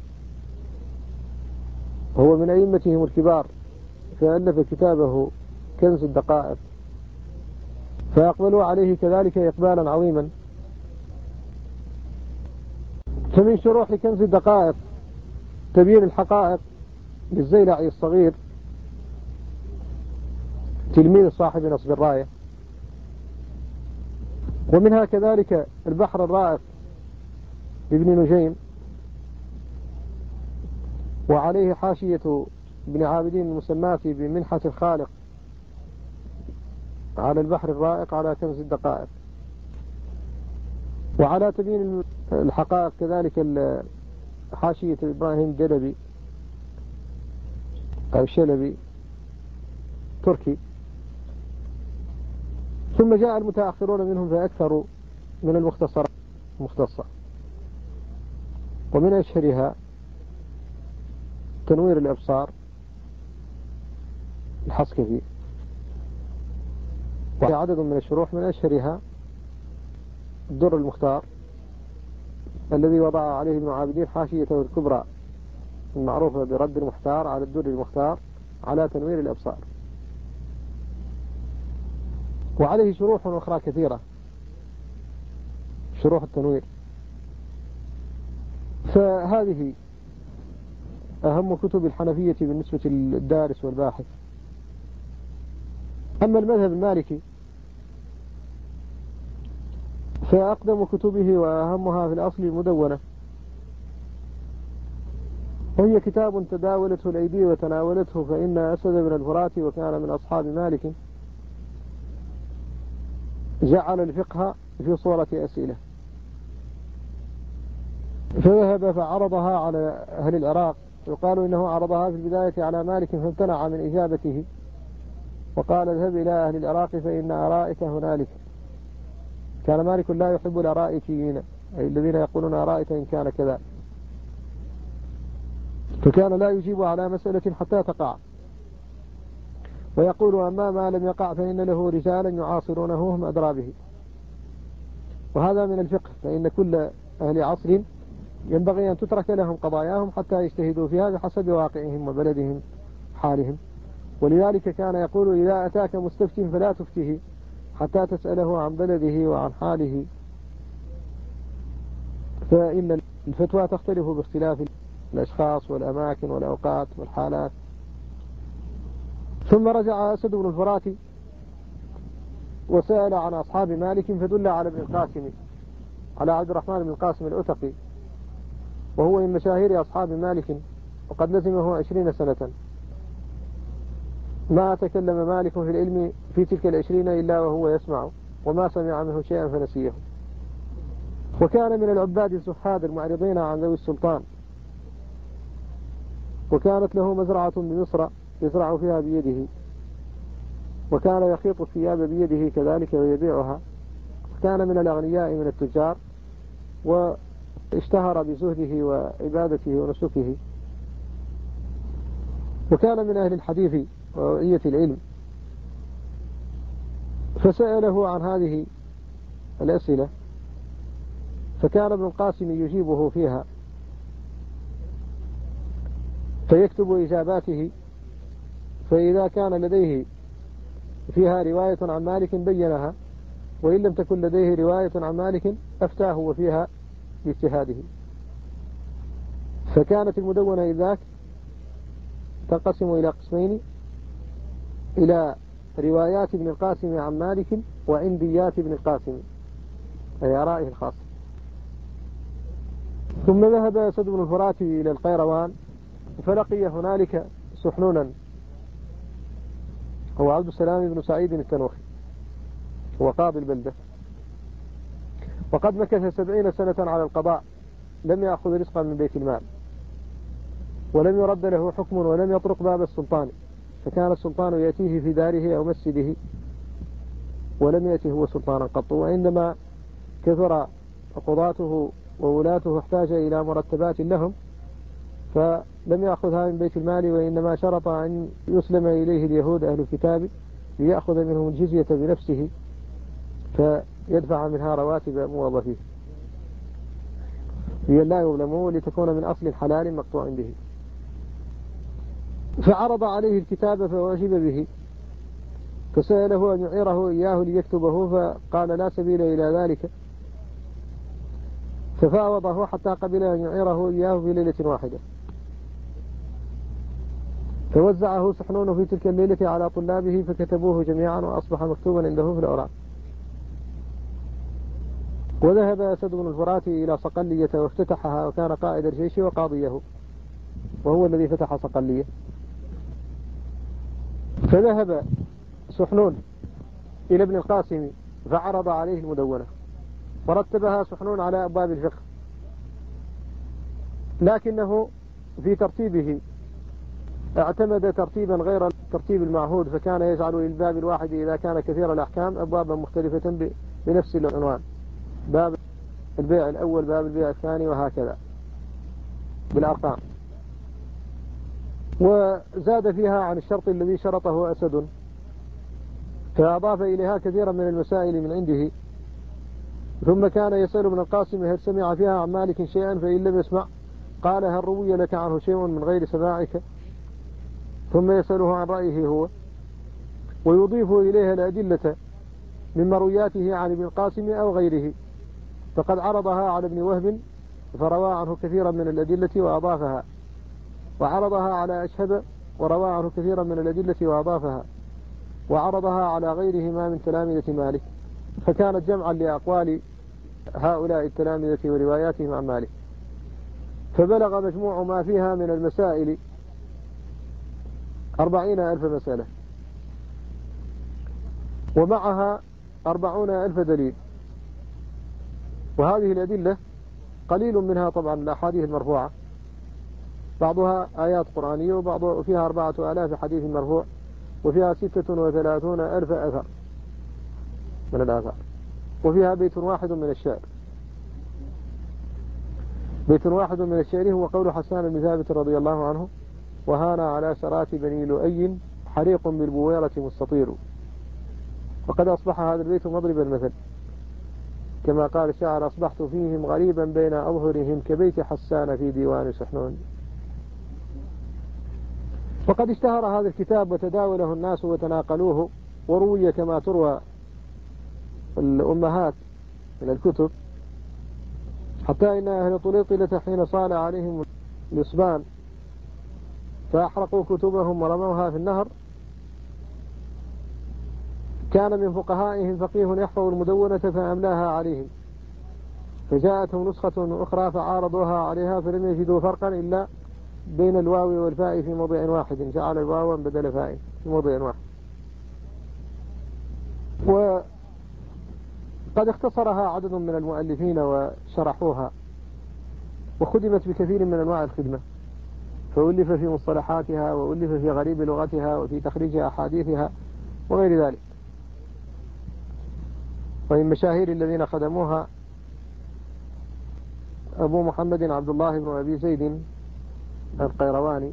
هو من أئمتهم الكبار، فألف كتابه كنز الدقائق، فأقبلوا عليه كذلك إقبالا عظيما. فمن شروح كنز الدقائق تبيين الحقائق للزيلعي الصغير تلميذ صاحب نصب الراية، ومنها كذلك البحر الرائق لابن نجيم، وعليه حاشية ابن عابدين المسماة بمنحة الخالق على البحر الرائق على كنز الدقائق. وعلى تبيين الحقائق كذلك حاشية إبراهيم الجلبي أو الشلبي تركي. ثم جاء المتأخرون منهم فأكثروا من المختصرات مختصة، ومن أشهرها تنوير الأبصار الحصكفي، وعدد من الشروح من أشهرها الدر المختار الذي وضع عليه ابن عابدين حاشيته الكبرى المعروفة برد المختار على الدر المختار على تنوير الأبصار. وعليه شروح أخرى كثيرة، شروح التنوير. فهذه أهم كتب الحنفية بالنسبة للدارس والباحث. أما المذهب المالكي فأقدم كتبه وأهمها في الأصل المدونة، وهي كتاب تداولته الأيدي وتناولته، فإن أسد بن الفرات وكان من أصحاب مالك جعل الفقه في صورة أسئلة، فذهب فعرضها على أهل العراق. يقال إنه عرضها في البداية على مالك فامتنع من إجابته، وقال اذهب إلى أهل العراق فإن أرائك هنالك. كان مالك لا يحب الأرائكيين، أي الذين يقولون أرائك إن كان كذا، فكان لا يجيب على مسألة حتى تقع، ويقول أما ما لم يقع فإن له رجالا يعاصرونه هم أدرى به. وهذا من الفقه، فإن كل أهل عصر ينبغي أن تترك لهم قضاياهم حتى يجتهدوا فيها بحسب واقعهم وبلدهم حالهم. ولذلك كان يقول إذا أتاك مستفت فلا تفته حتى تسأله عن بلده وعن حاله، فإن الفتوى تختلف باختلاف الأشخاص والأماكن والأوقات والحالات. ثم رجع أسد بن الفرات وسأل عن أصحاب مالك فدل على ابن القاسم، على عبد الرحمن بن القاسم الأتقي، وهو من مشاهير أصحاب مالك، وقد لزمه 20 سنة. ما تكلم مالك في العلم في تلك 20 إلا وهو يسمع، وما سمع منه شيئا فنسيه. وكان من العباد الزهاد المعرضين عن ذوي السلطان، وكانت له مزرعة بمصر يزرع فيها بيده، وكان يخيط الثياب بيده كذلك ويبيعها. كان من الأغنياء من التجار، واشتهر بزهده وعبادته ونسكه، وكان من أهل الحديث ووعية العلم. فسأله عن هذه الأسئلة، فكان ابن القاسم يجيبه فيها، فيكتب إجاباته، فإذا كان لديه فيها رواية عن مالك بينها، وإن لم تكن لديه رواية عن مالك أفتاه وفيها باجتهاده. فكانت المدونة إذاك تنقسم إلى قسمين: إلى روايات ابن القاسم عن مالك وعنديات ابن القاسم، أي آرائه الخاصة. ثم ذهب أسد بن الفرات إلى القيروان، فلقي هنالك سحنونا هو عبد السلام بن سعيد التنوخي، هو قاضي البلدة، وقد مكث 70 سنة على القضاء، لم يأخذ رزقا من بيت المال، ولم يرد له حكم، ولم يطرق باب السلطان، فكان السلطان يأتيه في داره أو مسجده، ولم يأته هو سلطانا قط. وعندما كثر قضاته وولاته احتاج إلى مرتبات لهم، فلم يأخذها من بيت المال، وإنما شرط أن يسلم إليه اليهود أهل الكتاب ليأخذ منهم الجزية بنفسه، فيدفع منها رواتب موظفيه لا يظلموا، لتكون من أصل الحلال مقطوع به. فعرض عليه الكتاب فوجب به، فسأله أن يعيره إياه ليكتبه، فقال لا سبيل إلى ذلك، ففاوضه حتى قبل أن يعيره إياه في ليلة واحدة. فوزعه سحنون في تلك الليلة على طلابه، فكتبوه جميعا، وأصبح مكتوبا عنده في الأوراق. وذهب أسد بن الفرات إلى صقلية وافتتحها، وكان قائد الجيش وقاضيه. وهو الذي فتح صقلية. فذهب سحنون إلى ابن القاسم فعرض عليه المدونة، ورتبها سحنون على أبواب الفقه، لكنه في ترتيبه اعتمد ترتيبا غير الترتيب المعهود، فكان يجعل للباب الواحد إذا كان كثير الأحكام أبوابا مختلفة بنفس العنوان، باب البيع الأول، باب البيع الثاني، وهكذا بالأرقام. وزاد فيها عن الشرط الذي شرطه أسد، فأضاف إليها كثيرا من المسائل من عنده. ثم كان يسأل ابن القاسم هل سمع فيها عن مالك شيئا، فإن لم يسمع قال هل روي لك عنه شيء من غير سماعك، ثم يسأله عن رأيه هو، ويضيف إليها الأدلة من مروياته عن ابن القاسم أو غيره، فقد عرضها على ابن وهب فروى عنه كثيرا من الأدلة وأضافها، وعرضها على أشهب وروى عنه كثيرا من الأدلة وأضافها، وعرضها على غيرهما من تلامذة مالك، فكانت جمعا لأقوال هؤلاء التلامذة ورواياتهم عن مالك. فبلغ مجموع ما فيها من المسائل 40,000 مسألة، ومعها 40,000 دليل. وهذه الأدلة قليل منها طبعا الأحاديث المرفوعة، بعضها آيات قرآنية، وفيها 4,000 حديث مرفوع، وفيها 36,000 أثر من الآثار، وفيها بيت واحد من الشعر. بيت واحد من الشعر هو قول حسان بن ثابت رضي الله عنه: وهان على سرات بني لؤي حريق بالبويرة مستطير. وقد أصبح هذا البيت مضرب المثل، كما قال الشاعر: أصبحت فيهم غريبا بين أظهرهم كبيت حسان في ديوان سحنون. وقد اشتهر هذا الكتاب وتداوله الناس وتناقلوه، وروي كما تروى الأمهات من الكتب، حتى إن أهل طليطلة حين صال عليهم الإصبان فأحرقوا كتبهم ورموها في النهر، كان من فقهائهم فقيه يحفظ المدونة فأملاها عليهم، فجاءتهم نسخة أخرى فعارضوها عليها فلم يجدوا فرقا إلا بين الواو والفاء في موضع واحد، جعل الواو بدل فاء في موضع واحد. وقد اختصرها عدد من المؤلفين وشرحوها، وخدمت بكثير من أنواع الخدمة، فألف في مصطلحاتها، وألف في غريب لغتها، وفي تخريج أحاديثها وغير ذلك. ومن مشاهير الذين خدموها أبو محمد عبد الله بن أبي زيد القيرواني،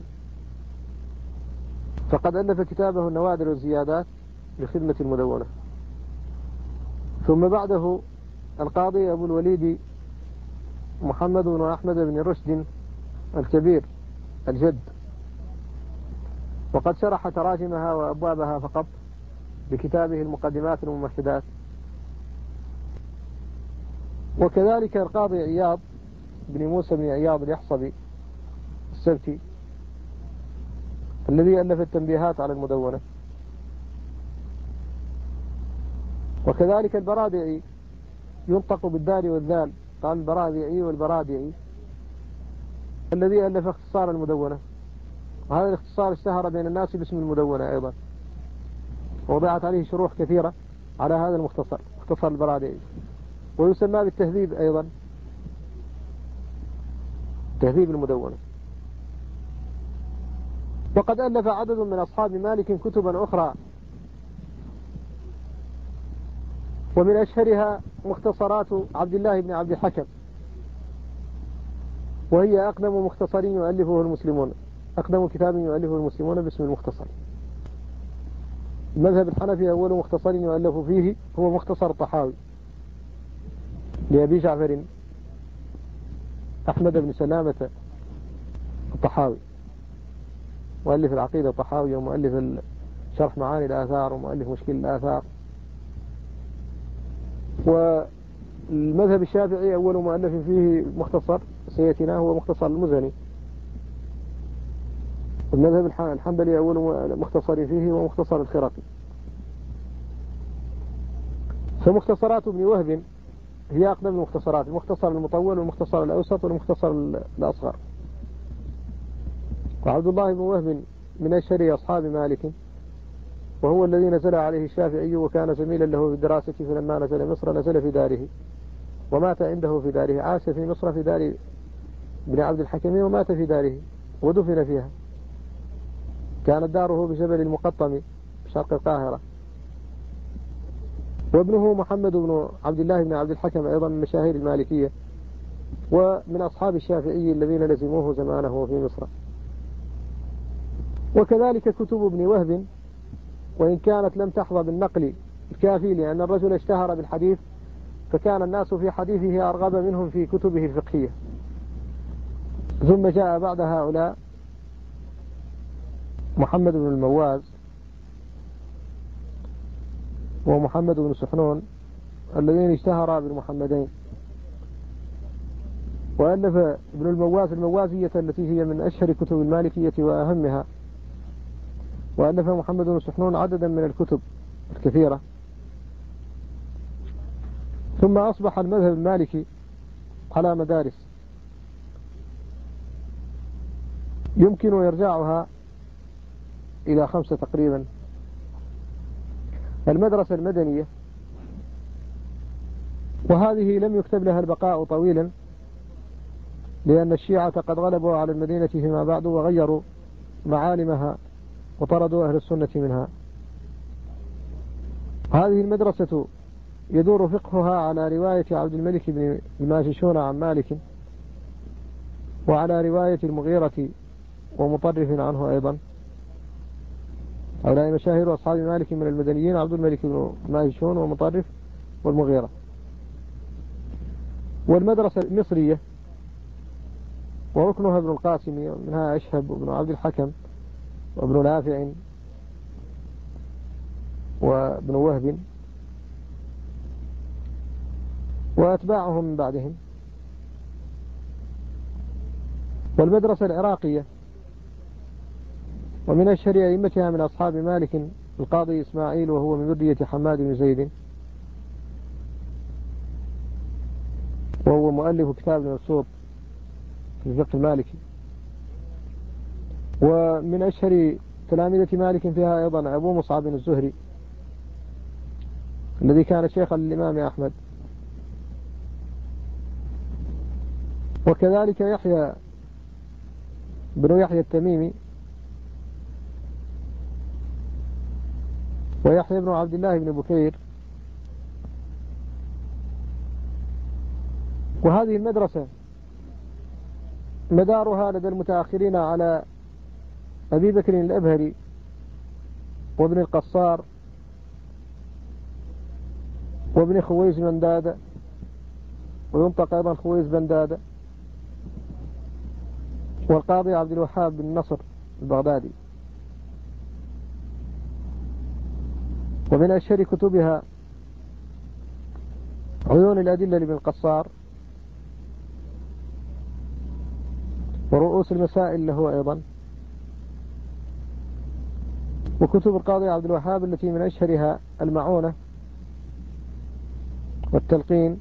فقد ألف كتابه النوادر والزيادات لخدمة المدونة. ثم بعده القاضي أبو الوليد محمد بن أحمد بن رشد الكبير الجد، وقد شرح تراجمها وأبوابها فقط بكتابه المقدمات الممهدات. وكذلك القاضي عياض بن موسى بن عياض اليحصبي السبتي الذي ألف التنبيهات على المدونة. وكذلك البرادعي، ينطق بالدال والذال، قال البرادعي والبرادعي، الذي ألف اختصار المدونة، وهذا الاختصار اشتهر بين الناس باسم المدونة أيضا، ووضعت عليه شروح كثيرة على هذا المختصر، مختصر البرادعي، ويسمى بالتهذيب أيضا، تهذيب المدونة. وقد ألف عدد من أصحاب مالك كتبا أخرى، ومن أشهرها مختصرات عبد الله بن عبد الحكم، وهي أقدم مختصر يؤلفه المسلمون، أقدم كتاب يؤلفه المسلمون باسم المختصر. المذهب الحنفي أول مختصر يؤلف فيه هو مختصر الطحاوي لأبي جعفر أحمد بن سلامة الطحاوي، مؤلف العقيدة الطحاوي، ومؤلف شرح معاني الآثار، ومؤلف مشكل الآثار. والمذهب الشافعي أول مؤلف فيه مختصر سيأتينا هو مختصر المزني. المذهب الحنبلي أول مختصر فيه هو مختصر الخرقي. فمختصرات ابن وهب هي أقدم المختصرات، المختصر المطول والمختصر الأوسط والمختصر الأصغر. وعبد الله بن وهب من أشهر أصحاب مالك، وهو الذي نزل عليه الشافعي وكان زميلا له في الدراسة، فلما نزل مصر نزل في داره ومات عنده في داره، عاش في مصر في دار ابن عبد الحكم ومات في داره ودفن فيها. كانت داره بجبل المقطم شرق القاهرة. وابنه محمد بن عبد الله بن عبد الحكم أيضا من مشاهير المالكية ومن أصحاب الشافعي الذين لزموه زمانه في مصر. وكذلك كتب ابن وهب، وإن كانت لم تحظى بالنقل الكافي، لأن الرجل اشتهر بالحديث فكان الناس في حديثه أرغب منهم في كتبه الفقهية. ثم جاء بعد هؤلاء محمد بن المواز ومحمد بن سحنون الذين اشتهرا بالمحمدين. وألف ابن المواز الموازية التي هي من أشهر كتب المالكية وأهمها، وألف محمد بن سحنون عددا من الكتب الكثيرة. ثم أصبح المذهب المالكي على مدارس يمكن يرجعها إلى 5 تقريبا. المدرسة المدنية، وهذه لم يكتب لها البقاء طويلا لأن الشيعة قد غلبوا على المدينة فيما بعد وغيروا معالمها وطردوا أهل السنة منها. هذه المدرسة يدور فقهها على رواية عبد الملك بن الماجشون عن مالك، وعلى رواية المغيرة ومطرف عنه أيضا. هؤلاء مشاهير أصحاب مالك من المدنيين: عبد الملك بن الماجشون ومطرف والمغيرة. والمدرسة المصرية وركنها ابن القاسم، منها أشهب وابن عبد الحكم وابن نافع وابن وهب وأتباعهم من بعدهم. والمدرسة العراقية، ومن أشهر أئمتها من أصحاب مالك القاضي إسماعيل، وهو من ذرية حماد بن زيد، وهو مؤلف كتاب المبسوط في الفقه المالكي. ومن أشهر تلامذة مالك فيها أيضا أبو مصعب الزهري الذي كان شيخا للإمام أحمد. وكذلك يحيى بن يحيى التميمي، ويحيى بن عبد الله بن بكير. وهذه المدرسة مدارها لدى المتأخرين على أبي بكر الأبهري وابن القصار وابن خويز بن دادة، وينطق أيضا خويز بن دادة، والقاضي عبد الوهاب بن نصر البغدادي. ومن أشهر كتبها عيون الأدلة لابن القصار، ورؤوس المسائل له أيضا، وكتب القاضي عبد الوهاب التي من أشهرها المعونة والتلقين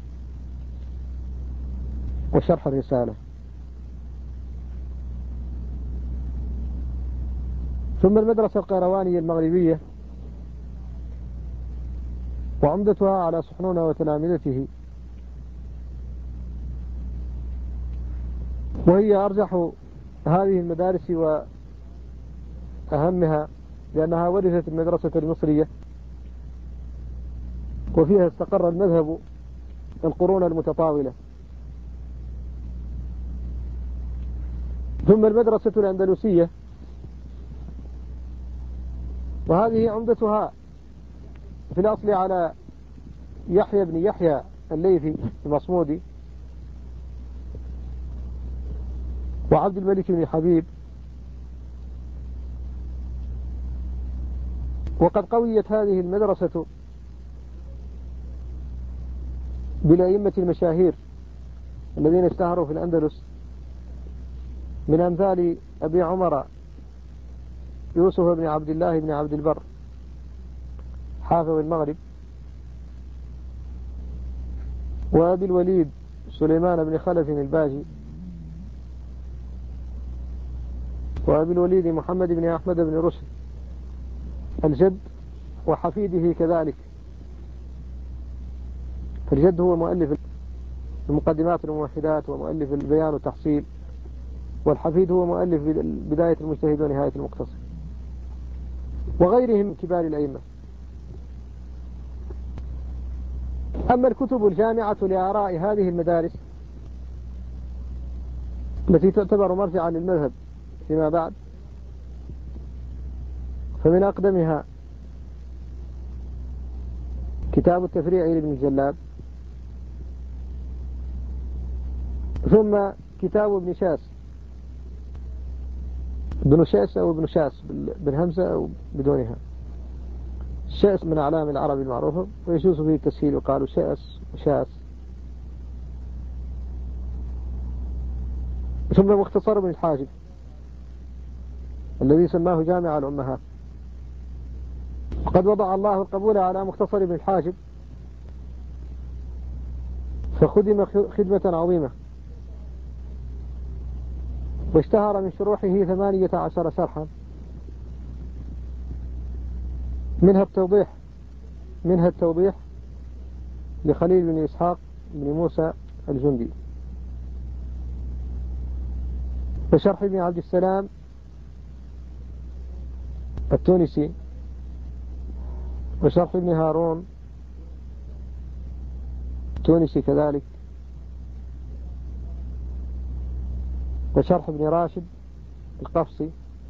وشرح الرسالة. ثم المدرسة القيروانية المغربية، وعمدتها على سحنون وتلامذته، وهي أرجح هذه المدارس وأهمها لأنها ورثت المدرسة المصرية، وفيها استقر المذهب القرون المتطاولة. ثم المدرسة الأندلسية، وهذه عمدتها في الأصل على يحيى بن يحيى الليثي المصمودي، وعبد الملك بن حبيب. وقد قويت هذه المدرسة بالأئمة المشاهير الذين اشتهروا في الأندلس، من أمثال أبي عمر يوسف بن عبد الله بن عبد البر حافظ المغرب، وأبي الوليد سليمان بن خلف الباجي، وأبي الوليد محمد بن أحمد بن رشد الجد، وحفيده كذلك. فالجد هو مؤلف المقدمات الموحدات ومؤلف البيان والتحصيل، والحفيد هو مؤلف بداية المجتهد ونهاية المقتصد، وغيرهم من كبار الأئمة. أما الكتب الجامعة لآراء هذه المدارس التي تعتبر مرجعا للمذهب فيما بعد، فمن أقدمها كتاب التفريع لابن الجلاب، ثم كتاب ابن شاس، ابن شاس أو ابن شاس بالهمزة أو بدونها. شاس من أعلام العرب المعروفة، ويجوز فيه التسهيل وقالوا شاس وشاس. ثم مختصر ابن الحاجب الذي سماه جامع الأمهات. وقد وضع الله القبول على مختصر ابن الحاجب، فخدم خدمة عظيمة، واشتهر من شروحه 18 شرحا، منها التوضيح لخليل بن إسحاق بن موسى الجندي، وشرح ابن عبد السلام التونسي، وشرح ابن هارون التونسي كذلك، وشرح ابن راشد القفصي،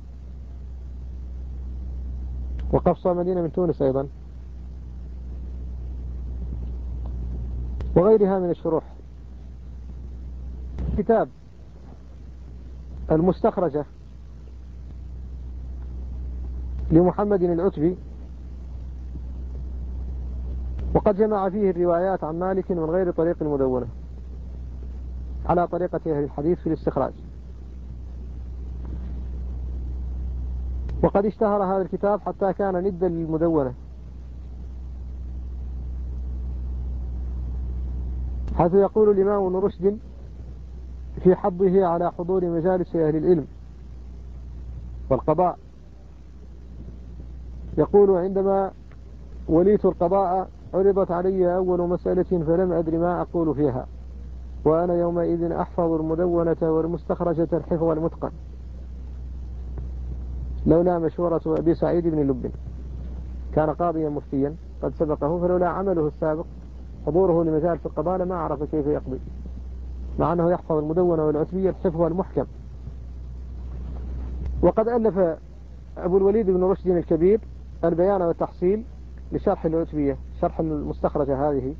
وقفصة مدينة من تونس أيضا، وغيرها من الشروح. كتاب المستخرجة لمحمد العتبي، وقد جمع فيه الروايات عن مالك من غير طريق المدونة على طريقة أهل الحديث في الاستخراج. وقد اشتهر هذا الكتاب حتى كان ندا للمدونة، حيث يقول الإمام ابن رشد في حضه على حضور مجالس أهل العلم والقضاء، يقول: عندما وليت القضاء عرضت علي أول مسألة فلم أدر ما أقول فيها، وأنا يومئذ أحفظ المدونة والمستخرجة الحفظ المتقن، لولا مشورة أبي سعيد بن لب، كان قاضيا مفتيا قد سبقه، فلولا عمله السابق حضوره لمجالس القضاء لما عرف كيف يقضي، مع أنه يحفظ المدونة والعتبية الحفظ المحكم. وقد ألف أبو الوليد بن رشد الكبير البيان والتحصيل لشرح العتبية، شرح المستخرجة هذه،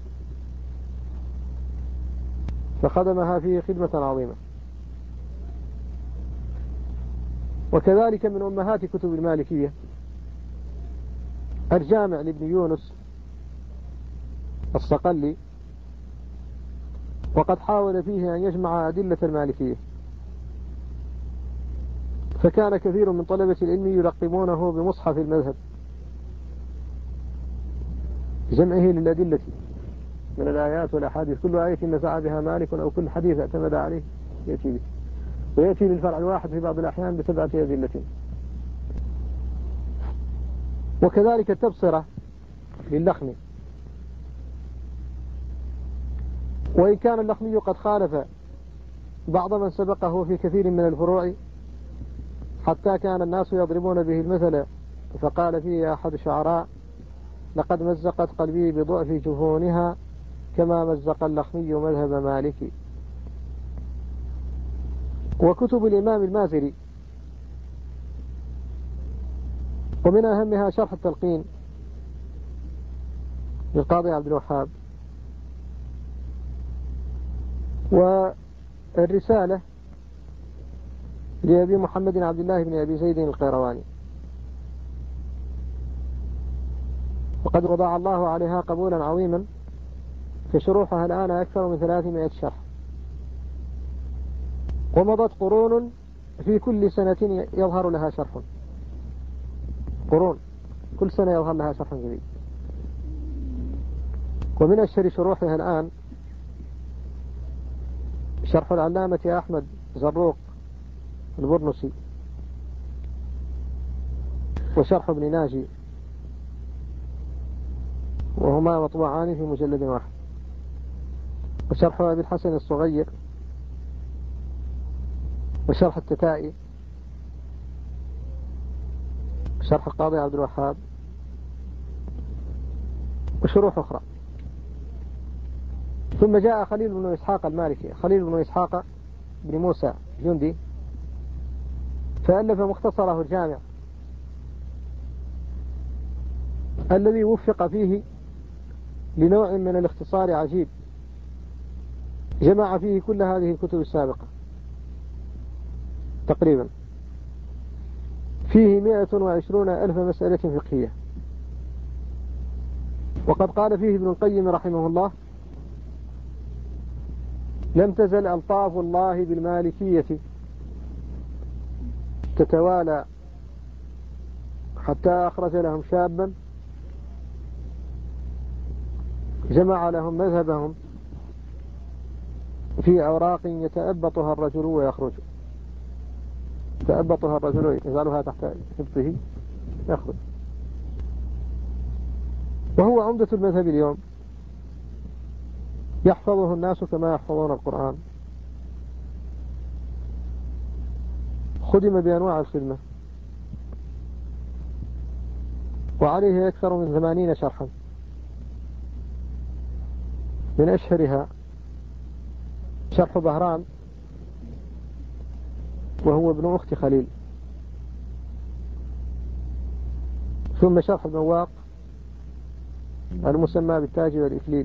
فخدمها فيه خدمة عظيمة. وكذلك من أمهات كتب المالكية الجامع لابن يونس الصقلي، وقد حاول فيه أن يجمع أدلة المالكية، فكان كثير من طلبة العلم يلقبونه بمصحف المذهب، جمعه للأدلة من الآيات والأحاديث، كل آية نزع بها مالك أو كل حديث اعتمد عليه يأتي به، ويأتي للفرع الواحد في بعض الأحيان بسبعة أدلة. وكذلك التبصرة للخمي، وإن كان اللخمي قد خالف بعض من سبقه في كثير من الفروع، حتى كان الناس يضربون به المثل، فقال فيه أحد الشعراء: لقد مزقت قلبي بضعف جفونها كما مزق اللخمي مذهب مالك. وكتب الإمام المازري، ومن أهمها شرح التلقين للقاضي عبد الوهاب، والرسالة لأبي محمد عبد الله بن أبي زيد القيرواني، وقد وضع الله عليها قبولا عظيما، فشروحها الآن أكثر من 300 شرح، ومضت قرون في كل سنة يظهر لها شرح، قرون كل سنة يظهر لها شرح جديد. ومن أشهر شروحها الآن شرح العلامة أحمد زروق البرنسي وشرح ابن ناجي، وهما مطبوعان في مجلد واحد. وشرح أبي الحسن الصغير، وشرح التتائي، وشرح القاضي عبد الوهاب، وشروح أخرى. ثم جاء خليل بن إسحاق المالكي، خليل بن إسحاق بن موسى جندي، فألف مختصره الجامع الذي وفق فيه لنوع من الاختصار عجيب، جمع فيه كل هذه الكتب السابقة تقريبا، فيه 120,000 مسألة فقهية. وقد قال فيه ابن القيم رحمه الله: لم تزل ألطاف الله بالمالكية تتوالى حتى أخرج لهم شابا جمع لهم مذهبهم في أوراق يتأبطها الرجل ويخرج، يتأبطها الرجل يجعلها تحت حفظه يخرج. وهو عمدة المذهب اليوم، يحفظه الناس كما يحفظون القرآن، خدم بأنواع الخدمة، وعليه أكثر من 80 شرحا، من أشهرها شرح بهرام وهو ابن أخت خليل، ثم شرح المواق المسمى بالتاج والإكليل،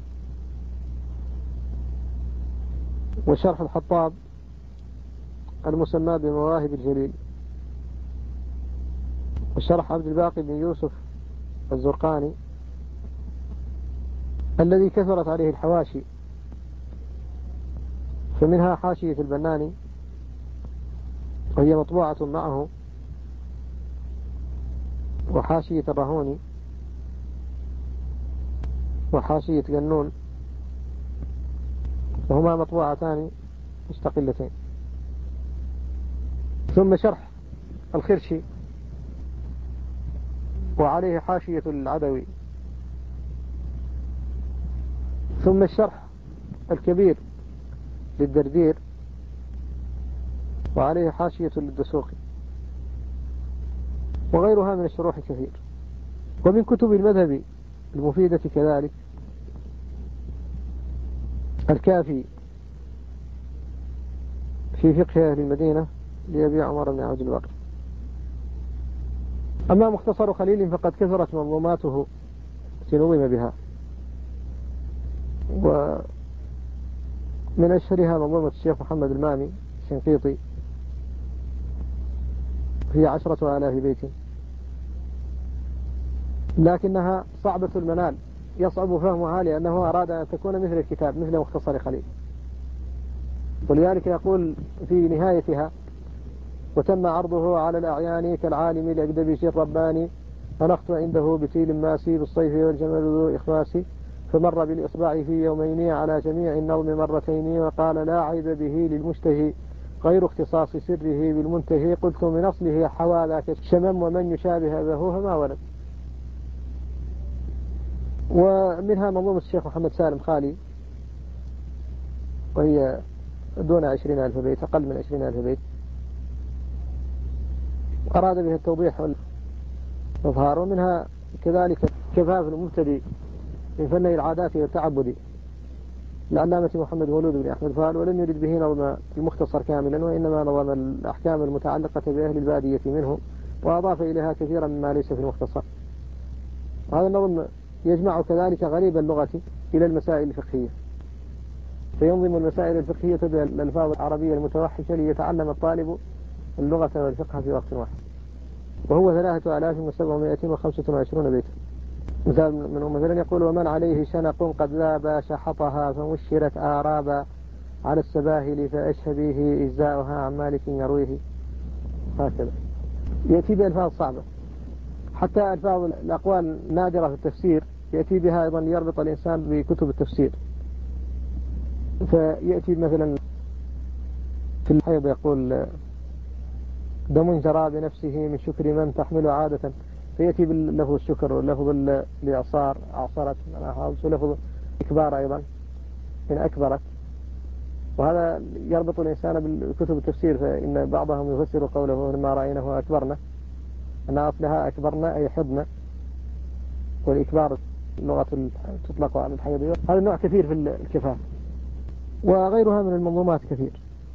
وشرح الحطاب المسمى بمواهب الجليل، وشرح عبد الباقي بن يوسف الزرقاني الذي كثرت عليه الحواشي، فمنها حاشية البناني وهي مطبوعة معه، وحاشية الرهوني، وحاشية جنون، وهما مطبوعتان مستقلتين. ثم شرح الخرشي وعليه حاشية العدوي، ثم الشرح الكبير للدردير وعليه حاشية للدسوقي، وغيرها من الشروح كثير. ومن كتب المذهب المفيدة كذلك الكافي في فقه أهل المدينة لأبي عمر بن عبد البر. أما مختصر خليل فقد كثرت منظوماته تنظم بها، ومن أشهرها منظومة الشيخ محمد المامي الشنقيطي هي 10,000 بيت، لكنها صعبة المنال، يصعب فهمها لأنه أراد أن تكون مثل الكتاب، مثل مختصر خليل، ولذلك يقول في نهايتها: وتم عرضه على الأعيان كالعالم الأكدبيش الرباني، فنخت عنده بتيل ماسي بالصيف والجمل ذو إخماسي، فمر بالإصبع في يومين على جميع النظم مرتين، وقال: لا عيب به للمشتهي غير اختصاص سره بالمنتهي، قلت من أصله حوى ذاك الشمم، ومن يشابه ذهو فما ولد. ومنها منظومة الشيخ محمد سالم خالي وهي دون 20,000 بيت، أقل من 20,000 بيت، أراد به التوضيح والإظهار. ومنها كذلك كفاف المبتدئ من فني العادات والتعبد العلامة محمد مولود بن أحمد فال، ولم يرد به نظم المختصر كاملا، وإنما نظم الأحكام المتعلقة بأهل البادية منه، وأضاف إليها كثيرا مما ليس في المختصر. وهذا النظم يجمع كذلك غريب اللغة إلى المسائل الفقهية، فينظم المسائل الفقهية بالألفاظ العربية المتوحشة ليتعلم الطالب اللغة والفقه في وقت واحد. وهو 3,725 بيتا. مثلا يقول: ومن عليه شنق قد ذاب شحطها، فمشرت آرابا على السباهل، فأشهبيه إجزاؤها عن مالك يرويه. هكذا يأتي بألفاظ صعبة، حتى ألفاظ الأقوال النادرة في التفسير يأتي بها أيضا ليربط الإنسان بكتب التفسير. فيأتي مثلا في الحيض يقول: دم جرى بنفسه من شكر من تحمل عادة، فيأتي باللفظ الشكر واللفظ الإعصار أعصرت ولفظ إكبار أيضا إن أكبرت. وهذا يربط الإنسان بالكتب التفسير، فإن بعضهم يفسر قوله لما رأيناه أكبرنا أن أصلها أكبرنا أي حضنا، والإكبار اللغة تطلق على الحيض. هذا النوع كثير في الكفاف، وغيرها من المنظومات كثير.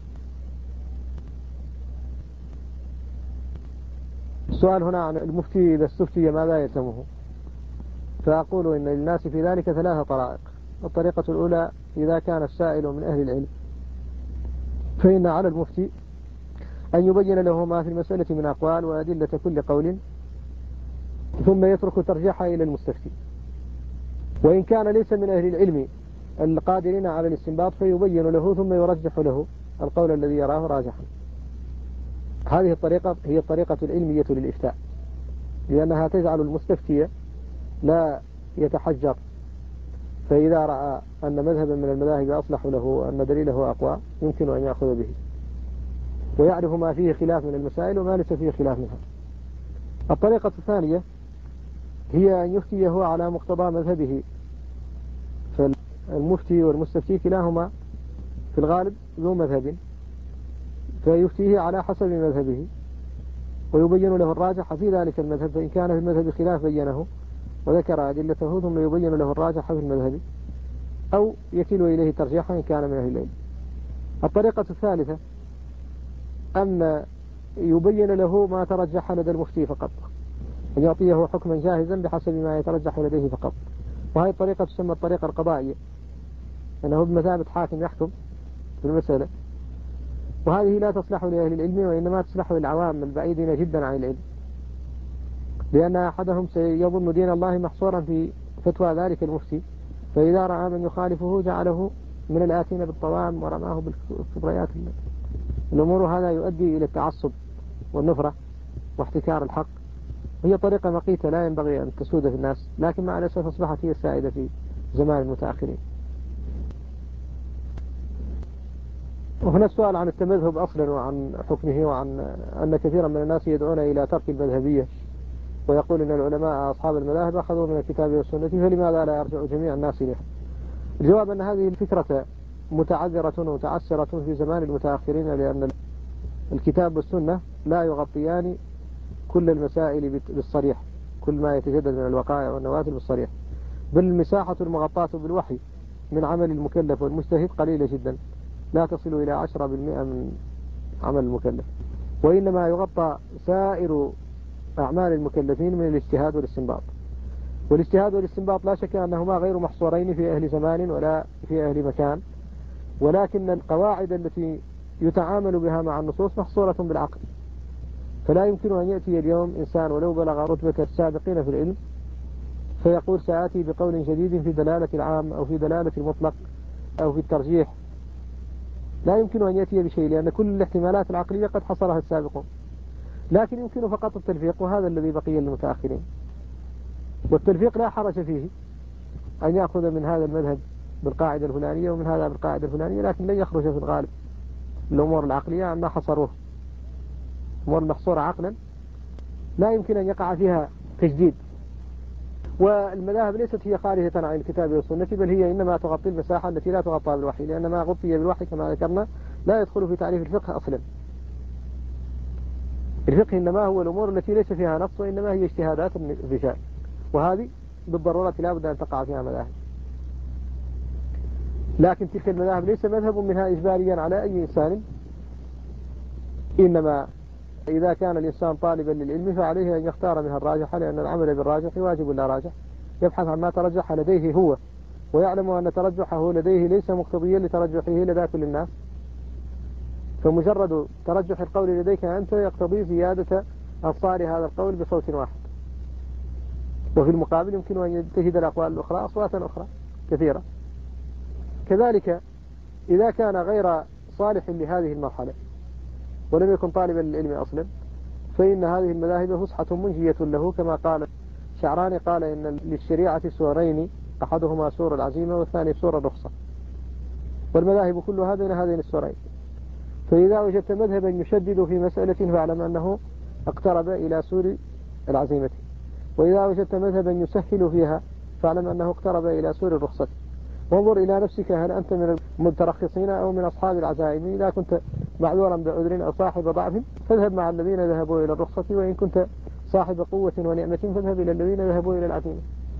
السؤال هنا عن المفتي إذا استفتي ماذا يلزمه؟ فأقول إن للناس في ذلك 3 طرائق. الطريقة الأولى إذا كان السائل من أهل العلم فإن على المفتي أن يبين له ما في المسألة من أقوال وأدلة كل قول، ثم يترك ترجيحها إلى المستفتي. وإن كان ليس من أهل العلم القادرين على الاستنباط فيبين له ثم يرجح له القول الذي يراه راجحا. هذه الطريقة هي الطريقة العلمية للإفتاء، لأنها تجعل المستفتي لا يتحجر، فإذا رأى أن مذهبا من المذاهب أصلح له وأن دليله أقوى يمكن أن يأخذ به، ويعرف ما فيه خلاف من المسائل وما ليس فيه خلاف منها. الطريقة الثانية هي أن يفتي هو على مقتضى مذهبه، فالمفتي والمستفتي كلاهما في الغالب ذو مذهب، فيفتيه على حسب مذهبه ويبين له الراجح في ذلك المذهب، فإن كان في المذهب خلاف بينه وذكر أدلته ثم يبين له الراجح في المذهب، أو يكيل إليه ترجيحا إن كان من أهل العلم. الطريقة الثالثة أن يبين له ما ترجح لدى المفتي فقط، أن يعطيه حكما جاهزا بحسب ما يترجح لديه فقط. وهذه الطريقة تسمى الطريقة القضائية، أنه بمثابة حاكم يحكم في المسألة، وهذه لا تصلح لأهل العلم وإنما تصلح للعوام البعيدين جدا عن العلم، لأن أحدهم سيظن دين الله محصورا في فتوى ذلك المفتي، فإذا رأى من يخالفه جعله من الآتين بالطوام ورماه بالكبريات الأمور. هذا يؤدي إلى التعصب والنفرة واحتكار الحق. هي طريقة مقيتة لا ينبغي أن تسود في الناس، لكن مع الأسف أصبحت هي السائدة في زمان المتأخرين. وهنا السؤال عن التمذهب أصلا وعن حكمه، وعن أن كثيرا من الناس يدعون إلى ترك المذهبية ويقول أن العلماء أصحاب المذاهب أخذوا من الكتاب والسنة، فلماذا لا يرجع جميع الناس إليها؟ الجواب أن هذه الفكرة متعذرة ومتعسرة في زمان المتأخرين، لأن الكتاب والسنة لا يغطيان كل المسائل بالصريح، كل ما يتجدد من الوقائع والنوازل بالصريح، بل المساحة المغطاة بالوحي من عمل المكلف والمجتهد قليلة جدا، لا تصل إلى 10% من عمل المكلف، وإنما يغطى سائر أعمال المكلفين من الاجتهاد والاستنباط. والاجتهاد والاستنباط لا شك أنهما غير محصورين في أهل زمان ولا في أهل مكان، ولكن القواعد التي يتعامل بها مع النصوص محصورة بالعقل. فلا يمكن أن يأتي اليوم إنسان ولو بلغ رتبة السابقين في العلم فيقول سآتي بقول جديد في دلالة العام أو في دلالة المطلق أو في الترجيح. لا يمكن أن يأتي بشيء، لأن كل الاحتمالات العقلية قد حصرها السابقون، لكن يمكن فقط التلفيق، وهذا الذي بقي للمتأخرين. والتلفيق لا حرج فيه، أن يأخذ من هذا المذهب بالقاعدة الفلانية ومن هذا بالقاعدة الفلانية، لكن لن يخرج في الغالب الأمور العقلية عما حصروه. الأمور المحصورة عقلا لا يمكن أن يقع فيها تجديد. والمذاهب ليست هي خارجة عن الكتاب والسنة، بل هي إنما تغطي المساحة التي لا تغطى بالوحي، لأن ما غطي بالوحي كما ذكرنا لا يدخل في تعريف الفقه أصلا. الفقه إنما هو الأمور التي ليس فيها نص، وإنما هي اجتهادات الرجال، وهذه بالضرورة لا بد أن تقع فيها مذاهب. لكن تلك المذاهب ليس مذهب منها إجباريا على أي إنسان، إنما إذا كان الإنسان طالبا للعلم فعليه أن يختار منها الراجح، لأن العمل بالراجح واجب لا راجح، يبحث عن ما ترجح لديه هو، ويعلم أن ترجحه لديه ليس مقتضيا لترجحه لدى كل الناس، فمجرد ترجح القول لديك أنت يقتضي زيادة أنصار هذا القول بصوت واحد، وفي المقابل يمكن أن يجتهد الأقوال الأخرى أصواتا أخرى كثيرة. كذلك إذا كان غير صالح لهذه المرحلة ولم يكن طالبا للعلم أصلا، فإن هذه المذاهب فسحة منجية له، كما قال شعراني، قال إن للشريعة سورين، أحدهما سور العزيمة والثاني سور الرخصة، والمذاهب كلها بين هذين السورين. فإذا وجدت مذهبا يشدد في مسألة فاعلم أنه اقترب إلى سور العزيمة، وإذا وجدت مذهبا يسهل فيها فاعلم أنه اقترب إلى سور الرخصة. وانظر إلى نفسك، هل أنت من المترخصين أو من أصحاب العزائم؟ إذا كنت معذورا بعذر أو صاحب ضعف فاذهب مع الذين ذهبوا إلى الرخصة، وإن كنت صاحب قوة ونعمة فاذهب إلى الذين ذهبوا إلى العزيمة.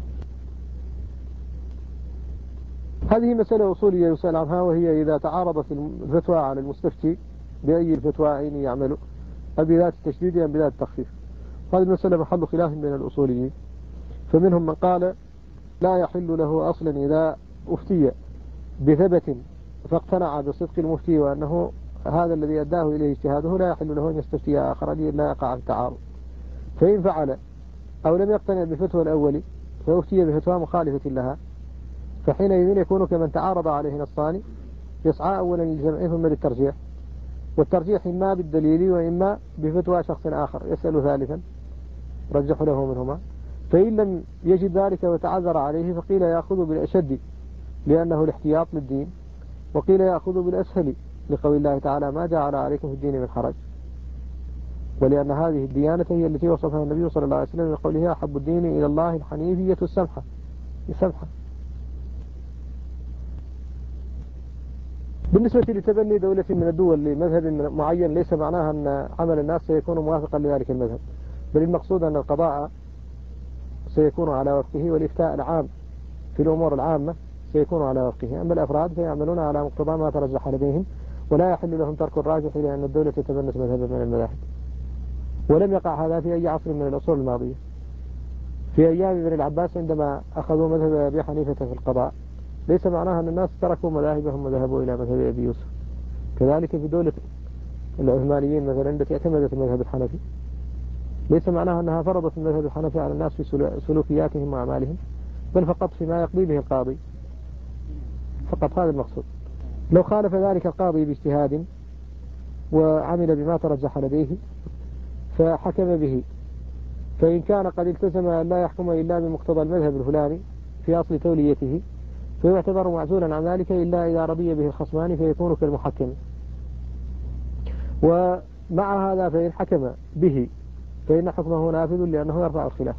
هذه مسألة أصولية يسأل عنها، وهي إذا تعارضت الفتوى على المستفتي بأي الفتوائين يعمل، بذات التشديد أم بذات التخفيف. هذه المسألة محل خلاف بين الأصوليين، فمنهم من قال لا يحل له أصلا إذا أفتي بثبت فاقتنع بصدق المفتي وأنه هذا الذي أداه إليه اجتهاده، لا يحل له أن يستفتي آخر لا يقع التعارض. فإن فعل أو لم يقتنع بفتوى الأول فأفتي بفتوى مخالفة لها، فحينئذ يكون كمن تعارض عليه نصان يسعى أولا للجمع ثم للترجيح، والترجيح إما بالدليل وإما بفتوى شخص آخر يسأل ثالثا رجح له منهما. فإن لم يجد ذلك وتعذر عليه فقيل يأخذ بالأشد لأنه الاحتياط للدين، وقيل يأخذ بالأسهل لقول الله تعالى ما جعل عليكم في الدين من حرج، ولأن هذه الديانة هي التي وصفها النبي صلى الله عليه وسلم بقوله أحب الدين إلى الله الحنيفية السمحة. بالنسبة لتبني دولة من الدول لمذهب معين ليس معناها أن عمل الناس سيكون موافقا لذلك المذهب، بل المقصود أن القضاء سيكون على وفقه، والإفتاء العام في الأمور العامة سيكون على وفقه. أما الأفراد فيعملون على مقتضى ما ترجح لديهم، ولا يحل لهم ترك الراجح لأن الدولة تتبنت مذهبا من المذاهب. ولم يقع هذا في أي عصر من العصور الماضية. في أيام ابن العباس عندما أخذوا مذهب أبي حنيفة في القضاء ليس معناها أن الناس تركوا مذاهبهم وذهبوا إلى مذهب أبي يوسف. كذلك في دولة العثمانيين مثلا التي اعتمدت المذهب الحنفي ليس معناها أنها فرضت المذهب الحنفي على الناس في سلوكياتهم وأعمالهم، بل فقط فيما يقضي به القاضي، فقط هذا المقصود. لو خالف ذلك القاضي باجتهاد وعمل بما ترجح لديه فحكم به، فإن كان قد التزم أن لا يحكم إلا بمقتضى المذهب الفلاني في أصل توليته فيعتبر معزولا عن ذلك إلا إذا رضي به الخصمان فيكون كالمحكم. ومع هذا فإن حكم به فإن حكمه نافذ لأنه يرفع الخلاف.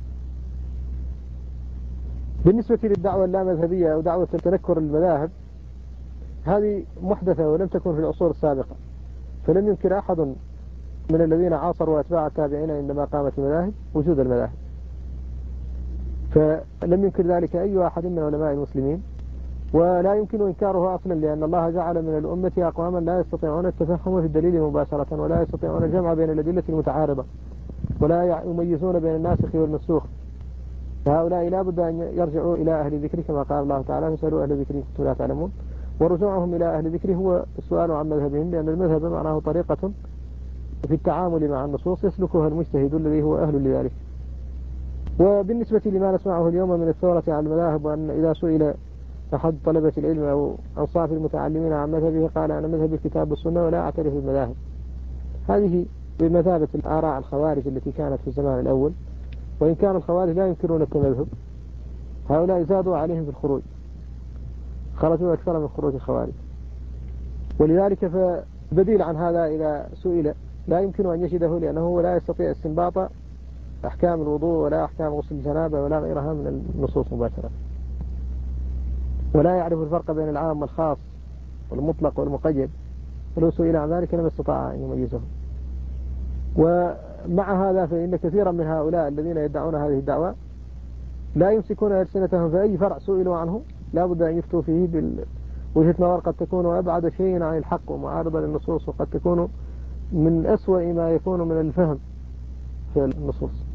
بالنسبة للدعوة اللامذهبية أو دعوة تنكر المذاهب هذه محدثة ولم تكن في العصور السابقة، فلم ينكر أحد من الذين عاصروا أتباع التابعين عندما قامت المذاهب وجود المذاهب، فلم ينكر ذلك أي أحد من علماء المسلمين، ولا يمكن إنكاره أصلا لأن الله جعل من الأمة أقواما لا يستطيعون التفهم في الدليل مباشرة، ولا يستطيعون الجمع بين الأدلة المتعارضة، ولا يميزون بين الناسخ والمنسوخ، فهؤلاء لا بد أن يرجعوا إلى أهل الذكر كما قال الله تعالى فاسألوا أهل الذكر كنتم لا تعلمون. ورجوعهم إلى أهل الذكر هو السؤال عن مذهبهم، لأن المذهب معناه طريقة في التعامل مع النصوص يسلكها المجتهد الذي هو أهل لذلك. وبالنسبة لما نسمعه اليوم من الثورة على المذاهب، وأن إذا سئل أحد طلبة العلم أو أنصاف المتعلمين عن مذهبه قال أنا مذهب الكتاب والسنة ولا أعترف بالمذاهب، هذه بمثابة الآراء الخوارج التي كانت في الزمان الأول، وإن كان الخوارج لا ينكرون التمذهب، هؤلاء زادوا عليهم في الخروج، خرجوا أكثر من خروج الخوارج. ولذلك فبديل عن هذا إذا سئل لا يمكن أن يجده، لأنه لا يستطيع استنباط أحكام الوضوء ولا أحكام غسل الجنابة ولا غيرها من النصوص مباشرة، ولا يعرف الفرق بين العام والخاص والمطلق والمقيد، ولو سئل عن ذلك لم يستطاع أن يميزه. ومع هذا فإن كثيرا من هؤلاء الذين يدعون هذه الدعوة لا يمسكون ألسنتهم في أي فرع سئلوا عنه لا بد أن يفتوا فيه بوجهة نظر قد تكون أبعد شيء عن الحق ومعارضة للنصوص، وقد تكون من أسوأ ما يكون من الفهم في النصوص.